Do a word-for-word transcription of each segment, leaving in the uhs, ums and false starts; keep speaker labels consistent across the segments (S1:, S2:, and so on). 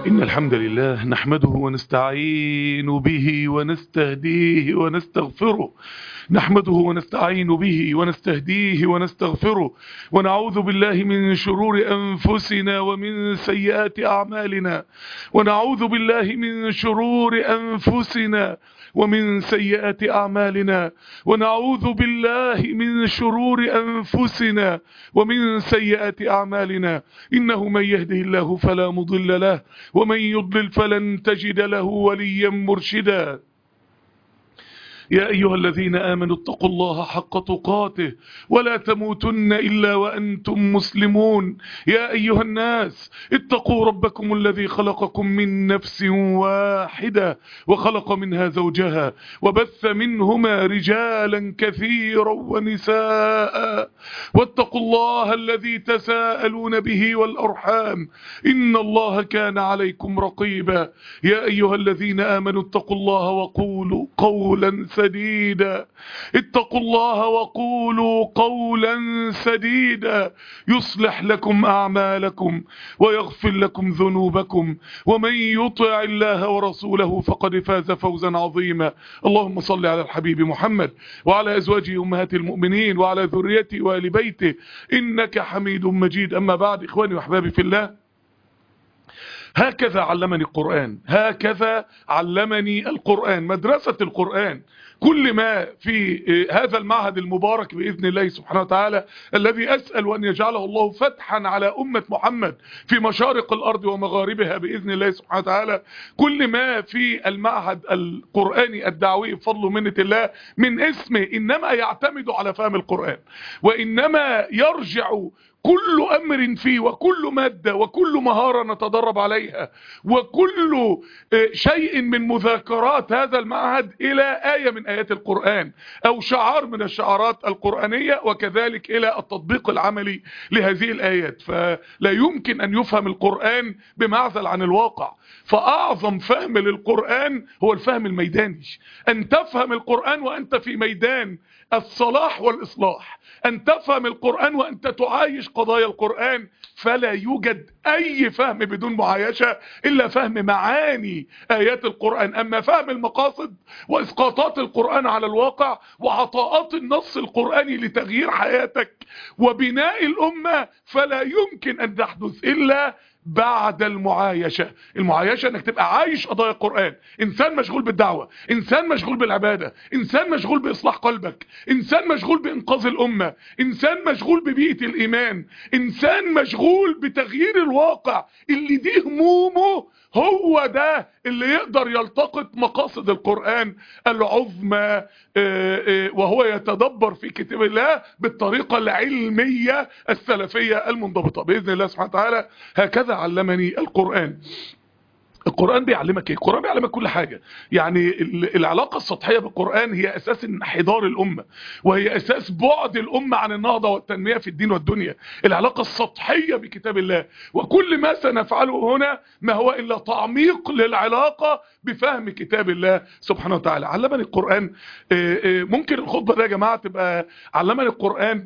S1: إن الحمد لله نحمده ونستعين به ونستهديه ونستغفره نحمده ونستعين به ونستهديه ونستغفره ونعوذ بالله من شرور أنفسنا ومن سيئات أعمالنا ونعوذ بالله من شرور أنفسنا ومن سيئات أعمالنا ونعوذ بالله من شرور أنفسنا ومن سيئات أعمالنا إنه من يهده الله فلا مضل له ومن يضلل فلن تجد له وليا مرشدا. يا أيها الذين آمنوا اتقوا الله حق تقاته ولا تموتن إلا وأنتم مسلمون. يا أيها الناس اتقوا ربكم الذي خلقكم من نفس واحدة وخلق منها زوجها وبث منهما رجالا كثيرا ونساء واتقوا الله الذي تساءلون به والأرحام إن الله كان عليكم رقيبا. يا أيها الذين آمنوا اتقوا الله وقولوا قولا سديدا اتقوا الله وقولوا قولا سديدا يصلح لكم أعمالكم ويغفر لكم ذنوبكم ومن يطع الله ورسوله فقد فاز فوزا عظيما. اللهم صل على الحبيب محمد وعلى أزواجه أمهات المؤمنين وعلى ذريته وآل بيته إنك حميد مجيد. أما بعد، إخواني وأحبابي في الله، هكذا علمني القرآن، هكذا علمني القرآن، مدرسة القرآن. كل ما في هذا المعهد المبارك بإذن الله سبحانه وتعالى الذي أسأل أن يجعله الله فتحا على أمة محمد في مشارق الأرض ومغاربها بإذن الله سبحانه وتعالى، كل ما في المعهد القرآني الدعوي بفضل ومنة الله من اسمه إنما يعتمد على فهم القرآن، وإنما يرجع كل أمر فيه وكل مادة وكل مهارة نتدرب عليها وكل شيء من مذاكرات هذا المعهد إلى آية من آيات القرآن أو شعار من الشعارات القرآنية، وكذلك إلى التطبيق العملي لهذه الآيات. فلا يمكن أن يفهم القرآن بمعزل عن الواقع، فأعظم فهم للقرآن هو الفهم الميداني، أن تفهم القرآن وأنت في ميدان الصلاح والإصلاح، أن تفهم القرآن وأنت تعايش قضايا القرآن. فلا يوجد أي فهم بدون معايشة إلا فهم معاني آيات القرآن. أما فهم المقاصد وإسقاطات القرآن على الواقع وعطاءات النص القرآني لتغيير حياتك وبناء الأمة فلا يمكن أن تحدث إلا بعد المعايشة. المعايشة انك تبقى عايش قضايا القرآن، انسان مشغول بالدعوة، انسان مشغول بالعبادة، انسان مشغول باصلاح قلبك، انسان مشغول بانقاذ الامة، انسان مشغول ببيئة الايمان، انسان مشغول بتغيير الواقع اللي دي همومه. هو ده اللي يقدر يلتقط مقاصد القرآن العظمى وهو يتدبر في كتاب الله بالطريقة العلمية السلفية المنضبطة بإذن الله سبحانه وتعالى. هكذا علمني القرآن. القرآن بيعلمك ايه؟ القرآن بيعلمك كل حاجة. يعني العلاقة السطحية بالقرآن هي اساس انحدار الامة، وهي اساس بعد الامة عن النهضة والتنمية في الدين والدنيا. العلاقة السطحية بكتاب الله، وكل ما سنفعله هنا ما هو الا تعميق للعلاقة بفهم كتاب الله سبحانه وتعالى. علمني القرآن. ممكن الخطبة ده يا جماعة تبقى علمني القرآن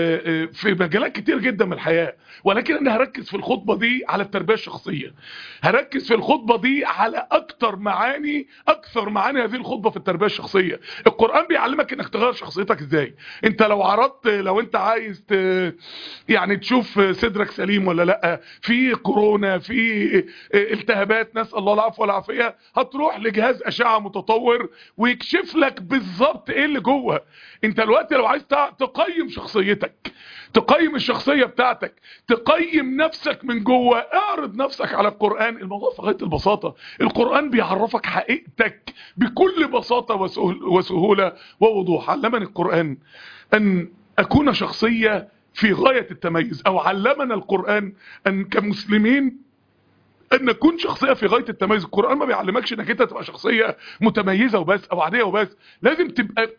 S1: في مجالات كتير جدا من الحياة، ولكن انا هركز في الخطبة دي على التربية الشخصية، هركز في الخطبة دي على اكتر معاني اكثر معاني هذه الخطبة في التربية الشخصية. القرآن بيعلمك انك تغير شخصيتك ازاي. انت لو عرضت، لو انت عايز ت... يعني تشوف صدرك سليم ولا لا، في كورونا، في التهابات، نسأل الله العفو والعافية، هتروح لجهاز اشعة متطور ويكشف لك بالظبط ايه اللي جوه. انت دلوقتي لو عايز تقيم شخصيتك، تقيم الشخصية بتاعتك، تقيم نفسك من جوه، اعرض نفسك على القرآن. الموضوع في غاية البساطة. القرآن بيعرفك حقيقتك بكل بساطة وسهولة ووضوح. علمني القرآن أن أكون شخصية في غاية التميز، أو علمنا القرآن أن كمسلمين أن نكون شخصية في غاية التميز. القرآن ما بيعلمكش أنك أنت تبقى شخصية متميزة وبس أو عادية وبس، لازم تبقى قمة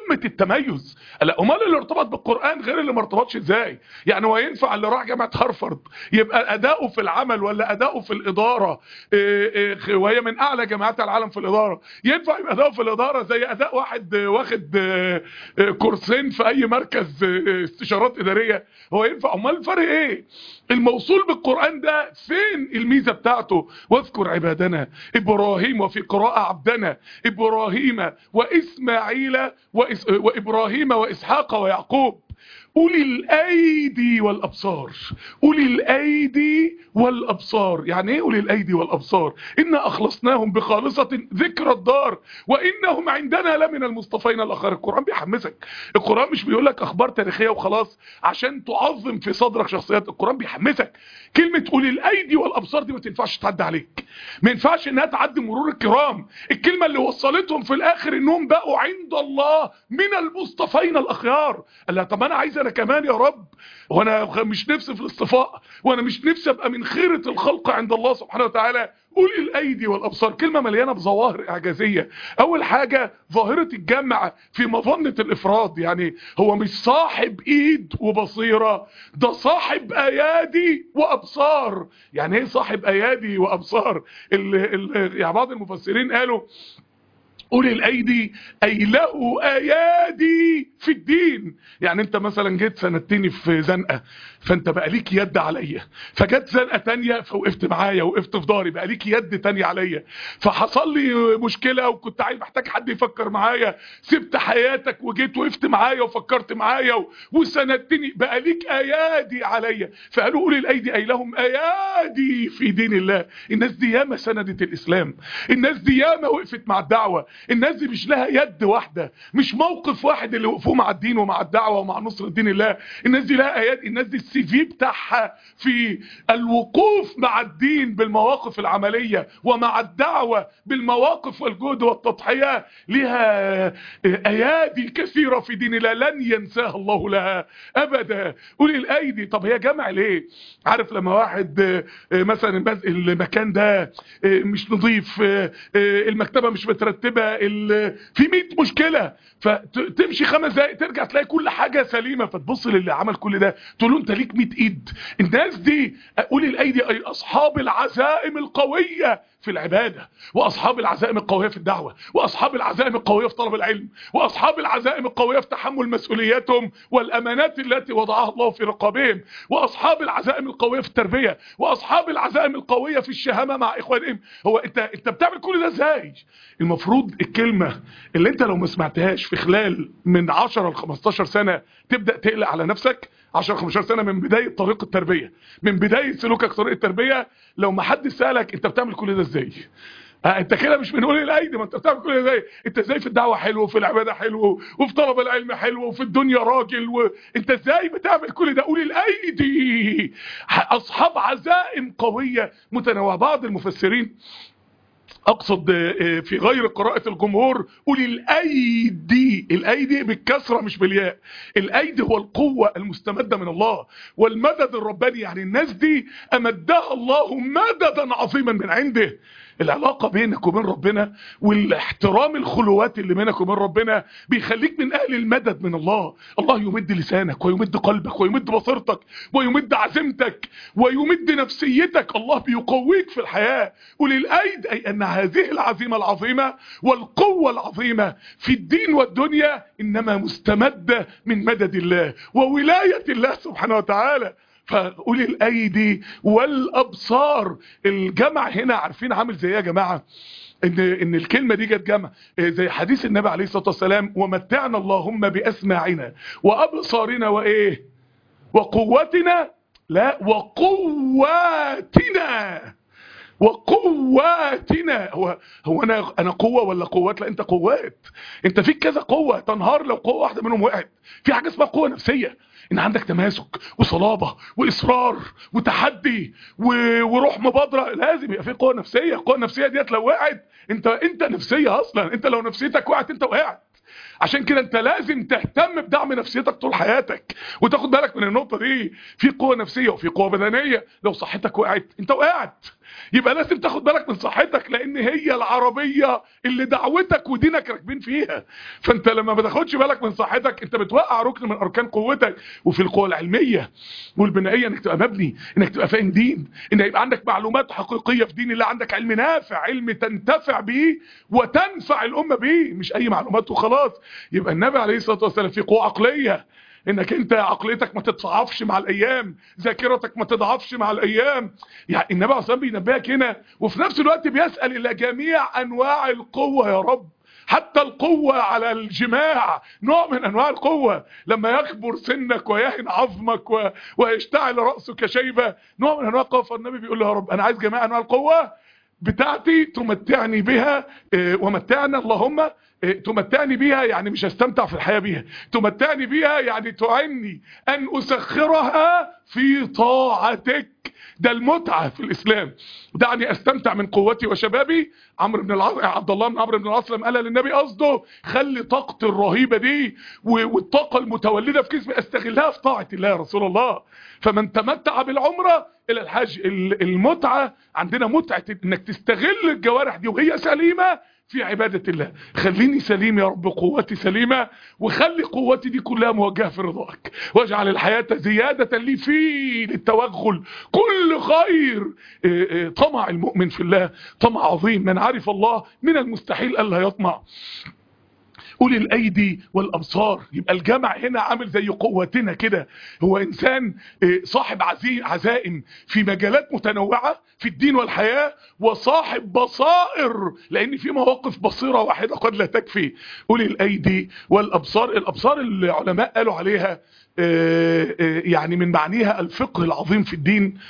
S1: قمه التميز. لا امال اللي ارتبط بالقران غير اللي ما ارتبطش ازاي؟ يعني هو ينفع اللي راح جامعه هارفارد يبقى اداؤه في العمل ولا اداؤه في الاداره إيه إيه وهي من اعلى جامعات العالم في الاداره، ينفع يبقى اداؤه في الاداره زي اداء واحد واخد إيه إيه كورسين في اي مركز إيه استشارات اداريه؟ هو ينفع؟ امال الفرق ايه؟ الموصول بالقران ده فين الميزه بتاعته؟ واذكر عبادنا ابراهيم، وفي قراءه عبدنا ابراهيم واسماعيل وإس... وابراهيم واسحاق ويعقوب أولي الأيدي والأبصار. أولي الأيدي والأبصار، يعني إيه أولي الأيدي والأبصار؟ إنا أخلصناهم بخالصة ذكر الدار وإنهم عندنا لمن المصطفين الأخيار. القرآن بيحمسك، القرآن مش بيقول لك أخبار تاريخية وخلاص عشان تعظم في صدرك شخصيات، القرآن بيحمسك. كلمة أولي الأيدي والأبصار دي ما تنفعش تعدي عليك، ما ينفعش إنها تعدي مرور الكرام. الكلمة اللي وصلتهم في الآخر إنهم بقوا عند الله من المصطفين الأخيار. قال لها طب أنا عايز انا كمان يا رب، وانا مش نفسي في الاصطفاء، وانا مش نفسي ابقى من خيرة الخلق عند الله سبحانه وتعالى. أولي الأيدي والأبصار كلمة مليانة بظواهر إعجازية. أول حاجة ظاهرة الجمع في مظنة الإفراد، يعني هو مش صاحب إيد وبصيرة، ده صاحب أيادي وأبصار. يعني إيه صاحب أيادي وأبصار؟ ال ال يعني بعض المفسرين قالوا أولي الأيدي أي له أيادي في الدين. يعني أنت مثلا جيت سندتني في زنقة فأنت بقى ليك يد عليا، فجت زنقة تانية فوقفت معايا وقفت في داري بقى ليك يد تانية عليا، فحصل لي مشكلة وكنت عايز محتاج حد يفكر معايا، سبت حياتك وجيت وقفت معايا وفكرت معايا وسندتني بقى ليك أيادي عليا. فقالوا أولي الأيدي أي لهم أيادي في دين الله. الناس دي ياما سندت الإسلام، الناس دي ياما وقفت مع الدعوة، الناس دي مش لها يد واحدة، مش موقف واحد اللي وقفوه مع الدين ومع الدعوة ومع نصر دين الله. الناس دي لها ايات، الناس دي السي في بتاعها في الوقوف مع الدين بالمواقف العملية ومع الدعوة بالمواقف والجهد والتضحية، لها ايادي كثيرة في دين الله لن ينساها الله لها ابدا. أولي الايدي. طب هي جمع ليه؟ عارف لما واحد مثلا المكان ده مش نظيف، المكتبة مش مترتبة، في مية مشكلة، فتمشي خمس دقايق ترجع تلاقي كل حاجة سليمة، فتبص للي عمل كل ده تقول له انت ليك مية ايد. الناس دي أولي الأيدي أي أصحاب العزائم القوية في العبادة، وأصحاب العزائم القوية في الدعوة، وأصحاب العزائم القوية في طلب العلم، وأصحاب العزائم القوية في تحمل مسؤولياتهم والأمانات التي وضعها الله في رقابهم، وأصحاب العزائم القوية في التربية، وأصحاب العزائم القوية في الشهامة مع إخوانهم. هو انت انت بتعمل كل ده ازاي؟ المفروض الكلمة اللي انت لو ما سمعتهاش في خلال من عشرة ل خمستاشر سنة تبدأ تقلق على نفسك. عشرة خمستاشر سنة من بداية طريق التربية، من بداية سلوكك طريق التربية، لو ما حد سألك انت بتعمل كل ده ازاي؟ اه انت كده مش من أولي الأيدي. ما انت بتعمل كل ده ازاي؟ انت ازاي في الدعوة حلو وفي العبادة حلو وفي طلب العلم حلو وفي الدنيا راجل، وانت ازاي بتعمل كل ده؟ أولي الأيدي اصحاب عزائم قوية متنوعة. بعض المفسرين اقصد في غير قراءة الجمهور أولي الأيدي، الأيدي بالكسرة مش بالياء. الأيدي هو القوة المستمدة من الله والمدد الرباني، يعني الناس دي أمدها الله مددا عظيما من عنده. العلاقة بينك وبين ربنا والاحترام الخلوات اللي بينك وبين ربنا بيخليك من اهل المدد من الله. الله يمد لسانك ويمد قلبك ويمد بصيرتك ويمد عزيمتك ويمد نفسيتك. الله بيقويك في الحياة. أولي الأيد أي أن هذه العزيمة العظيمة والقوة العظيمة في الدين والدنيا إنما مستمدة من مدد الله وولاية الله سبحانه وتعالى. فأولي الأيدي والأبصار. الجمع هنا عارفين عامل زي ايه يا جماعة؟ ان ان الكلمة دي جت جمع زي حديث النبي عليه الصلاة والسلام ومتعنا اللهم بأسماعنا وأبصارنا وإيه وقوتنا، لا وقواتنا، وقواتنا. هو هو انا انا قوه ولا قوات؟ لا انت قوات، انت فيك كذا قوه تنهار لو قوه واحده منهم وقعت. في حاجه اسمها قوه نفسيه، ان عندك تماسك وصلابه واصرار وتحدي وروح مبادره. لازم يبقى في قوه نفسيه. القوه النفسيه ديت لو وقعت انت انت نفسيه اصلا، انت لو نفسيتك وقعت انت وقعت. عشان كده انت لازم تهتم بدعم نفسيتك طول حياتك وتاخد بالك من النقطة دي. في قوة نفسية وفي قوة بدنية. لو صحتك وقعت انت وقعت. يبقى لازم تاخد بالك من صحتك، لان هي العربيه اللي دعوتك ودينك راكبين فيها. فانت لما ما تاخدش بالك من صحتك انت بتوقع ركن من اركان قوتك. وفي القوه العلميه والبنائيه انك تبقى مبني، انك تبقى فاهم دين، ان يبقى عندك معلومات حقيقيه في دين الله، عندك علم نافع، علم تنتفع به وتنفع الامه به، مش اي معلومات وخلاص. يبقى النبي عليه الصلاه والسلام في قوه عقليه، انك انت عقليتك ما تتضعفش مع الايام، ذاكرتك ما تضعفش مع الايام. يعني النبي عليه الصلاه والسلام بينبهك هنا، وفي نفس الوقت بيسال الى جميع انواع القوه يا رب. حتى القوة على الجماع نوع من انواع القوة، لما يكبر سنك ويهن عظمك و... ويشتعل رأسك شيبة، نوع من انواع القوة. فالنبي بيقول له يا رب انا عايز جميع انواع القوة بتاعتي تمتعني بها، ومتعنا اللهم، تمتعني بها يعني مش هستمتع في الحياة بها، تمتعني بها يعني تعني ان اسخرها في طاعتك. ده المتعة في الاسلام، دعني استمتع من قوتي وشبابي. عمرو بن العاص، عبد الله بن عمرو بن العاص لما قال للنبي قصده خلي طاقتي الرهيبة دي والطاقة المتولدة في جسمي استغلها في طاعة الله يا رسول الله. فمن تمتع بالعمرة الى الحج. المتعة عندنا متعة انك تستغل الجوارح دي وهي سليمة في عبادة الله. خليني سليم يا رب، قوتي سليمة، وخلي قوتي دي كلها موجهة في رضاك، واجعل الحياة زيادة لي فيه للتوغل كل خير. طمع المؤمن في الله طمع عظيم، من عرف الله من المستحيل ألا يطمع. أولي الأيدي والأبصار، يبقى الجمع هنا عامل زي قوتنا كده. هو إنسان صاحب عزائم في مجالات متنوعة في الدين والحياة، وصاحب بصائر، لأن في مواقف بصيرة واحدة قد لا تكفي. أولي الأيدي والأبصار، الأبصار العلماء قالوا عليها يعني من معانيها الفقه العظيم في الدين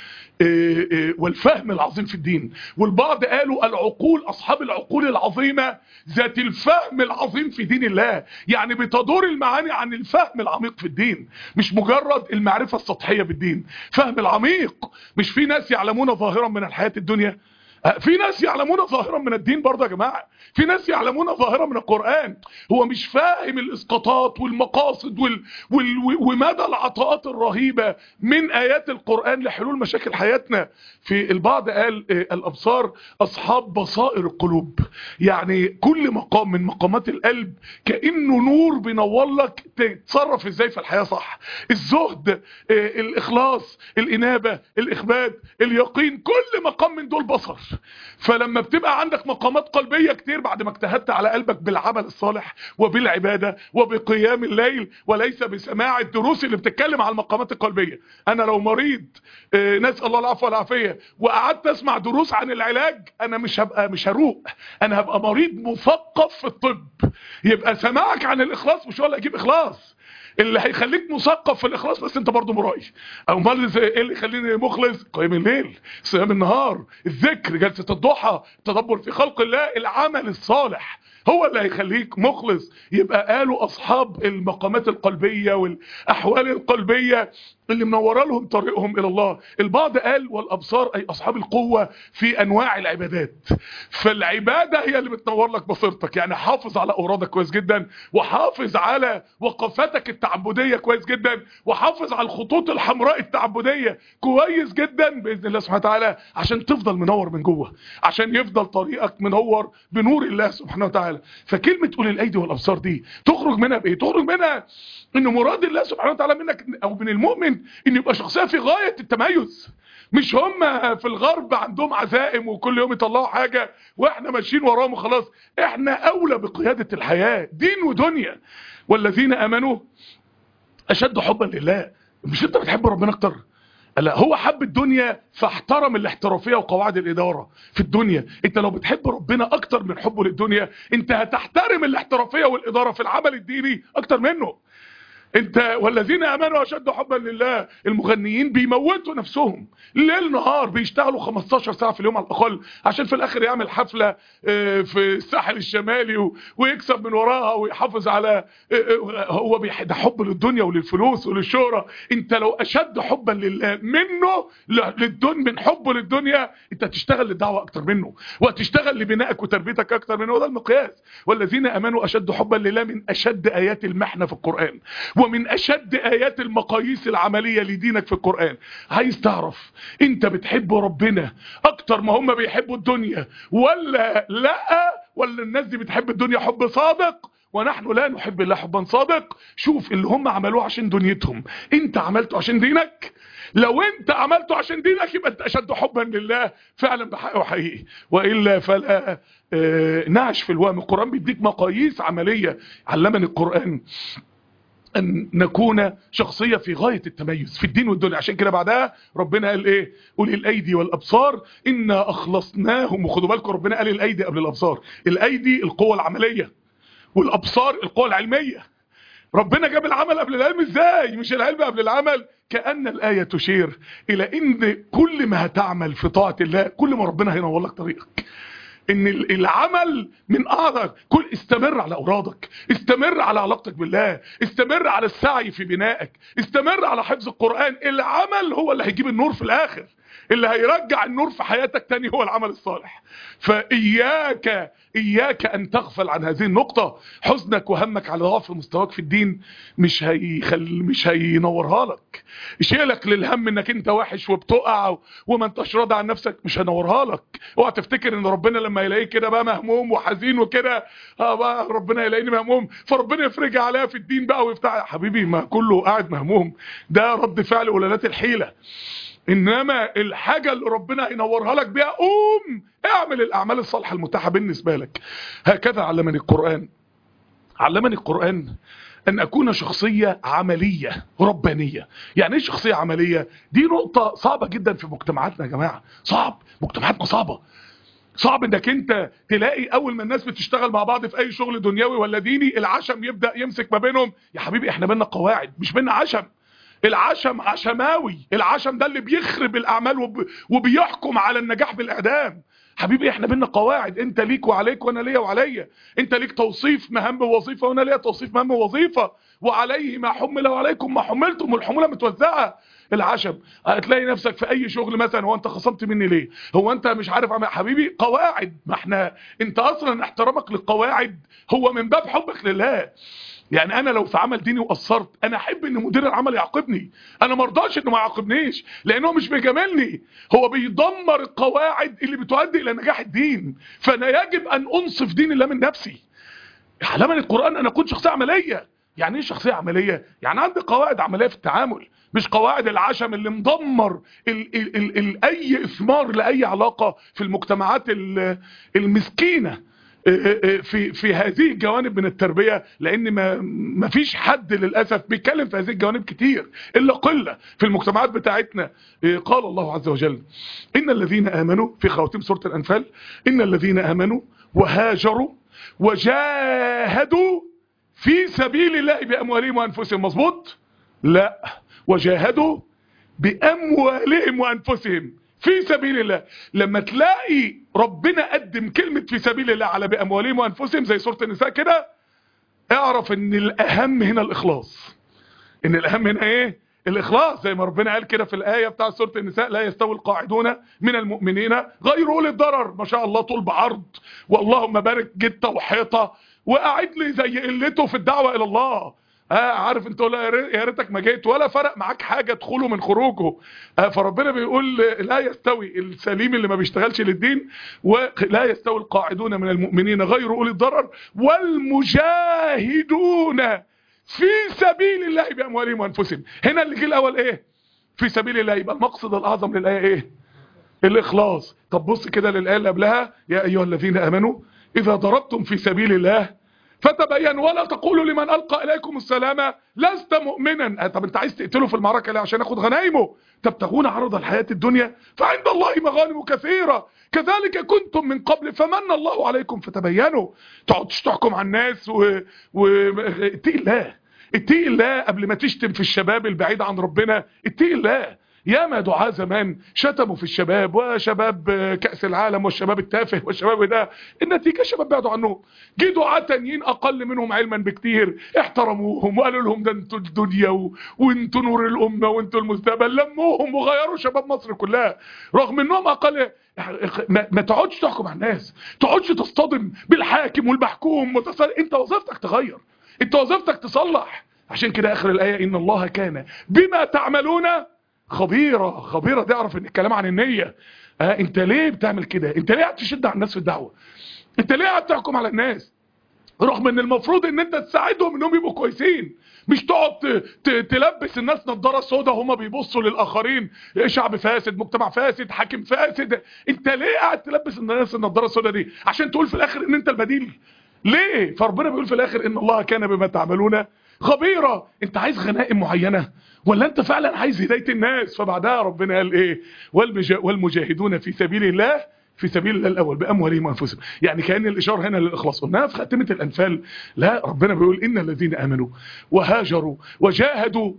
S1: والفهم العظيم في الدين. والبعض قالوا العقول، اصحاب العقول العظيمة ذات الفهم العظيم في دين الله، يعني بتدور المعاني عن الفهم العميق في الدين، مش مجرد المعرفة السطحية بالدين، فهم العميق. مش في ناس يعلمون ظاهرا من الحياة الدنيا، في ناس يعلمون ظاهرا من الدين برضه يا جماعه، في ناس يعلمون ظاهرا من القرآن. هو مش فاهم الاسقاطات والمقاصد وال... وال... ومدى العطاءات الرهيبه من ايات القرآن لحلول مشاكل حياتنا. في البعض قال الابصار اصحاب بصائر القلوب، يعني كل مقام من مقامات القلب كانه نور بينور لك تتصرف ازاي في الحياه صح. الزهد، الاخلاص، الانابه، الاخبات، اليقين، كل مقام من دول بصر. فلما بتبقى عندك مقامات قلبية كتير بعد ما اجتهدت على قلبك بالعمل الصالح وبالعبادة وبقيام الليل، وليس بسماع الدروس اللي بتتكلم على المقامات القلبية. انا لو مريض نسأل الله العفو والعافية وقعدت اسمع دروس عن العلاج، انا مش هبقى مش هروق، انا هبقى مريض مثقف في الطب. يبقى سماعك عن الاخلاص مش هو اللي هيجيب اخلاص، اللي هيخليك مثقف في الاخلاص بس انت برضو مرائي. او مال ايه اللي يخليني مخلص؟ قيام الليل، صيام النهار، الذكر، جلسة الضحى، التدبر في خلق الله، العمل الصالح هو اللي هيخليك مخلص. يبقى قالوا اصحاب المقامات القلبية والاحوال القلبية اللي منوره لهم طريقهم الى الله. البعض قال والابصار اي اصحاب القوة في انواع العبادات. فالعبادة هي اللي بتنور لك بصيرتك، يعني حافظ على اورادك كويس جدا، وحافظ على وقفاتك التعبدية كويس جدا، وحافظ على الخطوط الحمراء التعبدية كويس جدا باذن الله سبحانه وتعالى، عشان تفضل منور من جوه، عشان يفضل طريقك منور بنور الله سبحانه وتعالى. فكلمة أولي الأيدي والأبصار دي تخرج منها بإيه؟ تخرج منها إن مراد الله سبحانه وتعالى منك أو من المؤمن إن يبقى شخصية في غاية التميز. مش هم في الغرب عندهم عزائم وكل يوم يطلعوا حاجة واحنا ماشيين وراهم وخلاص. احنا أولى بقيادة الحياة دين ودنيا. والذين آمنوا أشد حبا لله. مش انت بتحب ربنا اكتر؟ لا، هو حب الدنيا فاحترم الاحترافية وقواعد الإدارة في الدنيا. انت لو بتحب ربنا اكتر من حبه للدنيا انت هتحترم الاحترافية والإدارة في العمل الديني اكتر منه. انت والذين امنوا اشد حبا لله. المغنيين بيموتوا نفسهم ليل نهار، بيشتغلوا خمستاشر ساعة في اليوم على الاقل عشان في الاخر يعمل حفلة في الساحل الشمالي ويكسب من وراها ويحافظ على، هو ده حب للدنيا وللفلوس وللشهرة. انت لو اشد حبا لله منه للدنيا من حبه للدنيا انت هتشتغل للدعوة اكتر منه، وهتشتغل لبنائك وتربيتك اكتر منه. وده المقياس. والذين امنوا اشد حبا لله من اشد ايات المحنة في القرآن. ومن اشد ايات المقاييس العملية لدينك في القرآن. عايز تعرف انت بتحب ربنا اكتر ما هم بيحبوا الدنيا ولا لا، ولا الناس دي بتحب الدنيا حب صادق ونحن لا نحب الله حبا صادق؟ شوف اللي هم عملوه عشان دنيتهم انت عملته عشان دينك. لو انت عملته عشان دينك يبقى انت اشد حبا لله فعلا بحقه حقيقي، والا فلا آه نعش في الوهم. القرآن بيديك مقاييس عملية. علمني القرآن ان نكون شخصية في غاية التميز في الدين والدنيا. عشان كده بعدها ربنا قال ايه؟ اولي الايدي والابصار انا اخلصناهم. وخدوا بالكم ربنا قال الايدي قبل الابصار. الايدي القوة العملية والابصار القوة العلمية. ربنا جاب العمل قبل العلم ازاي؟ مش العلم قبل العمل. كأن الآية تشير الى ان كل ما هتعمل في طاعة الله كل ما ربنا هينور لك طريقك. ان العمل من اعظم. كل استمر على اورادك، استمر على علاقتك بالله، استمر على السعي في بنائك، استمر على حفظ القرآن. العمل هو اللي هيجيب النور في الاخر، اللي هيرجع النور في حياتك تاني هو العمل الصالح. فإياك إياك أن تغفل عن هذه النقطة. حزنك وهمك على ضعف مستواك في الدين مش هيخل مش هينورها لك. شيلك للهم انك انت وحش وبتقع وما انتش راضي عن نفسك مش هينورها لك. اوعى تفتكر ان ربنا لما يلاقيك كده بقى مهموم وحزين وكده اه بقى ربنا يلاقيني مهموم فربنا يفرج عليا في الدين بقى ويفتح. يا حبيبي ما كله قاعد مهموم، ده رد فعل قلالات الحيلة. انما الحاجة اللي ربنا هينورها لك بيها قوم اعمل الاعمال الصالحة المتاحة بالنسبة لك. هكذا علمني القرآن. علمني القرآن ان اكون شخصية عملية ربانية. يعني ايه شخصية عملية؟ دي نقطة صعبة جدا في مجتمعاتنا يا جماعة. صعب، مجتمعاتنا صعبة. صعب انك انت تلاقي اول ما الناس بتشتغل مع بعض في اي شغل دنيوي ولا ديني العشم يبدأ يمسك ما بينهم. يا حبيبي احنا بينا قواعد مش بينا عشم. العشم عشماوي. العشم ده اللي بيخرب الاعمال وب... وبيحكم على النجاح بالاعدام. حبيبي احنا بينا قواعد، انت ليك وعليك وانا ليا وعليا. انت ليك توصيف مهام ووظيفه وانا ليا توصيف مهام ووظيفه. وعليه ما حمل وعليكم ما حملتم والحموله متوزعه. العشم هتلاقي نفسك في اي شغل مثلا هو انت خصمت مني ليه؟ هو انت مش عارف عم... حبيبي قواعد. ما احنا انت اصلا احترامك للقواعد هو من باب حبك لله. يعني انا لو في عمل ديني وقصرت انا احب ان مدير العمل يعاقبني. انا ما ارضاش انه ما يعاقبنيش لانه مش بيجاملني، هو بيدمر القواعد اللي بتؤدي الى نجاح الدين. فانا يجب ان انصف دين الله من نفسي. علمني القرآن ان اكون شخصية عملية. يعني ايه شخصية عملية؟ يعني عندي قواعد عملية في التعامل، مش قواعد العشم اللي مدمر ال ال ال ال اي اثمار لاي علاقة في المجتمعات المسكينة في في هذه الجوانب من التربية. لان ما ما فيش حد للاسف بيتكلم في هذه الجوانب كتير الا قلة في المجتمعات بتاعتنا. قال الله عز وجل ان الذين امنوا في خواتيم سورة الانفال ان الذين امنوا وهاجروا وجاهدوا في سبيل الله باموالهم وانفسهم. مظبوط؟ لا، وجاهدوا باموالهم وانفسهم في سبيل الله. لما تلاقي ربنا قدم كلمة في سبيل الله على بأموالهم وأنفسهم زي سورة النساء كده اعرف ان الأهم هنا الإخلاص. ان الأهم هنا ايه؟ الإخلاص. زي ما ربنا قال كده في الآية بتاع سورة النساء لا يستوي القاعدون من المؤمنين غير أولي الضرر. ما شاء الله طول بعرض واللهم بارك جدة وحيطة وقاعد لي زي قلته في الدعوة إلى الله. اه عارف انت يا ريتك ما جيت ولا فرق معاك حاجه ادخله من خروجه. اه فربنا بيقول لا يستوي السليم اللي ما بيشتغلش للدين ولا يستوي القاعدون من المؤمنين غير اولي الضرر والمجاهدون في سبيل الله باموالهم وانفسهم. هنا اللي جه الاول ايه؟ في سبيل الله. يبقى المقصد الاعظم للايه ايه؟ الاخلاص. طب بص كده للايه اللي قبلها يا ايها الذين امنوا اذا ضربتم في سبيل الله فتبينوا ولا تقولوا لمن القى اليكم السلام لست مؤمنا. طب انت عايز تقتله في المعركه ليه؟ عشان اخد غنايمه. تبتغون عرض الحياه الدنيا فعند الله مغانم كثيره كذلك كنتم من قبل فمن الله عليكم فتبينوا. تقعدش تحكم على الناس و, و... اتقي الله. اتقي الله قبل ما تشتم في الشباب البعيد عن ربنا. اتقي الله. ياما دعاء زمان شتموا في الشباب وشباب كأس العالم والشباب التافه والشباب ده. النتيجة الشباب بعدوا عنهم. جه دعاء تانيين اقل منهم علما بكتير احترموهم وقالوا لهم ده انتوا الدنيا و... وانتوا نور الامة وانتوا المستقبل. لموهم وغيروا شباب مصر كلها رغم انهم اقل. ما, ما تقعدش تحكم على الناس، تقعدش تصطدم بالحاكم والمحكوم وتصل... انت وظيفتك تغير، انت وظيفتك تصلح. عشان كده اخر الايه ان الله كان بما تعملون خبيرا. خبيرا ده اعرف ان الكلام عن النيه. اه انت ليه بتعمل كده؟ انت ليه قاعد تشد على الناس في الدعوه؟ انت ليه قاعد تحكم على الناس رغم ان المفروض ان انت تساعدهم انهم يبقوا كويسين، مش تقعد تلبس الناس نظاره سوداء وهم بيبصوا للاخرين شعب فاسد، مجتمع فاسد، حاكم فاسد. انت ليه قاعد تلبس الناس النظاره السوداء دي عشان تقول في الاخر ان انت البديل؟ ليه؟ فربنا بيقول في الاخر ان الله كان بما تعملون خبيرا. انت عايز غنائم معينه ولا انت فعلا عايز هدايه الناس؟ فبعدها ربنا قال ايه؟ والمجاهدون في سبيل الله في سبيل الله الاول باموالهم وانفسهم. يعني كان الاشاره هنا للاخلاص. قلناها في خاتمه الانفال. لا، ربنا بيقول ان الذين امنوا وهاجروا وجاهدوا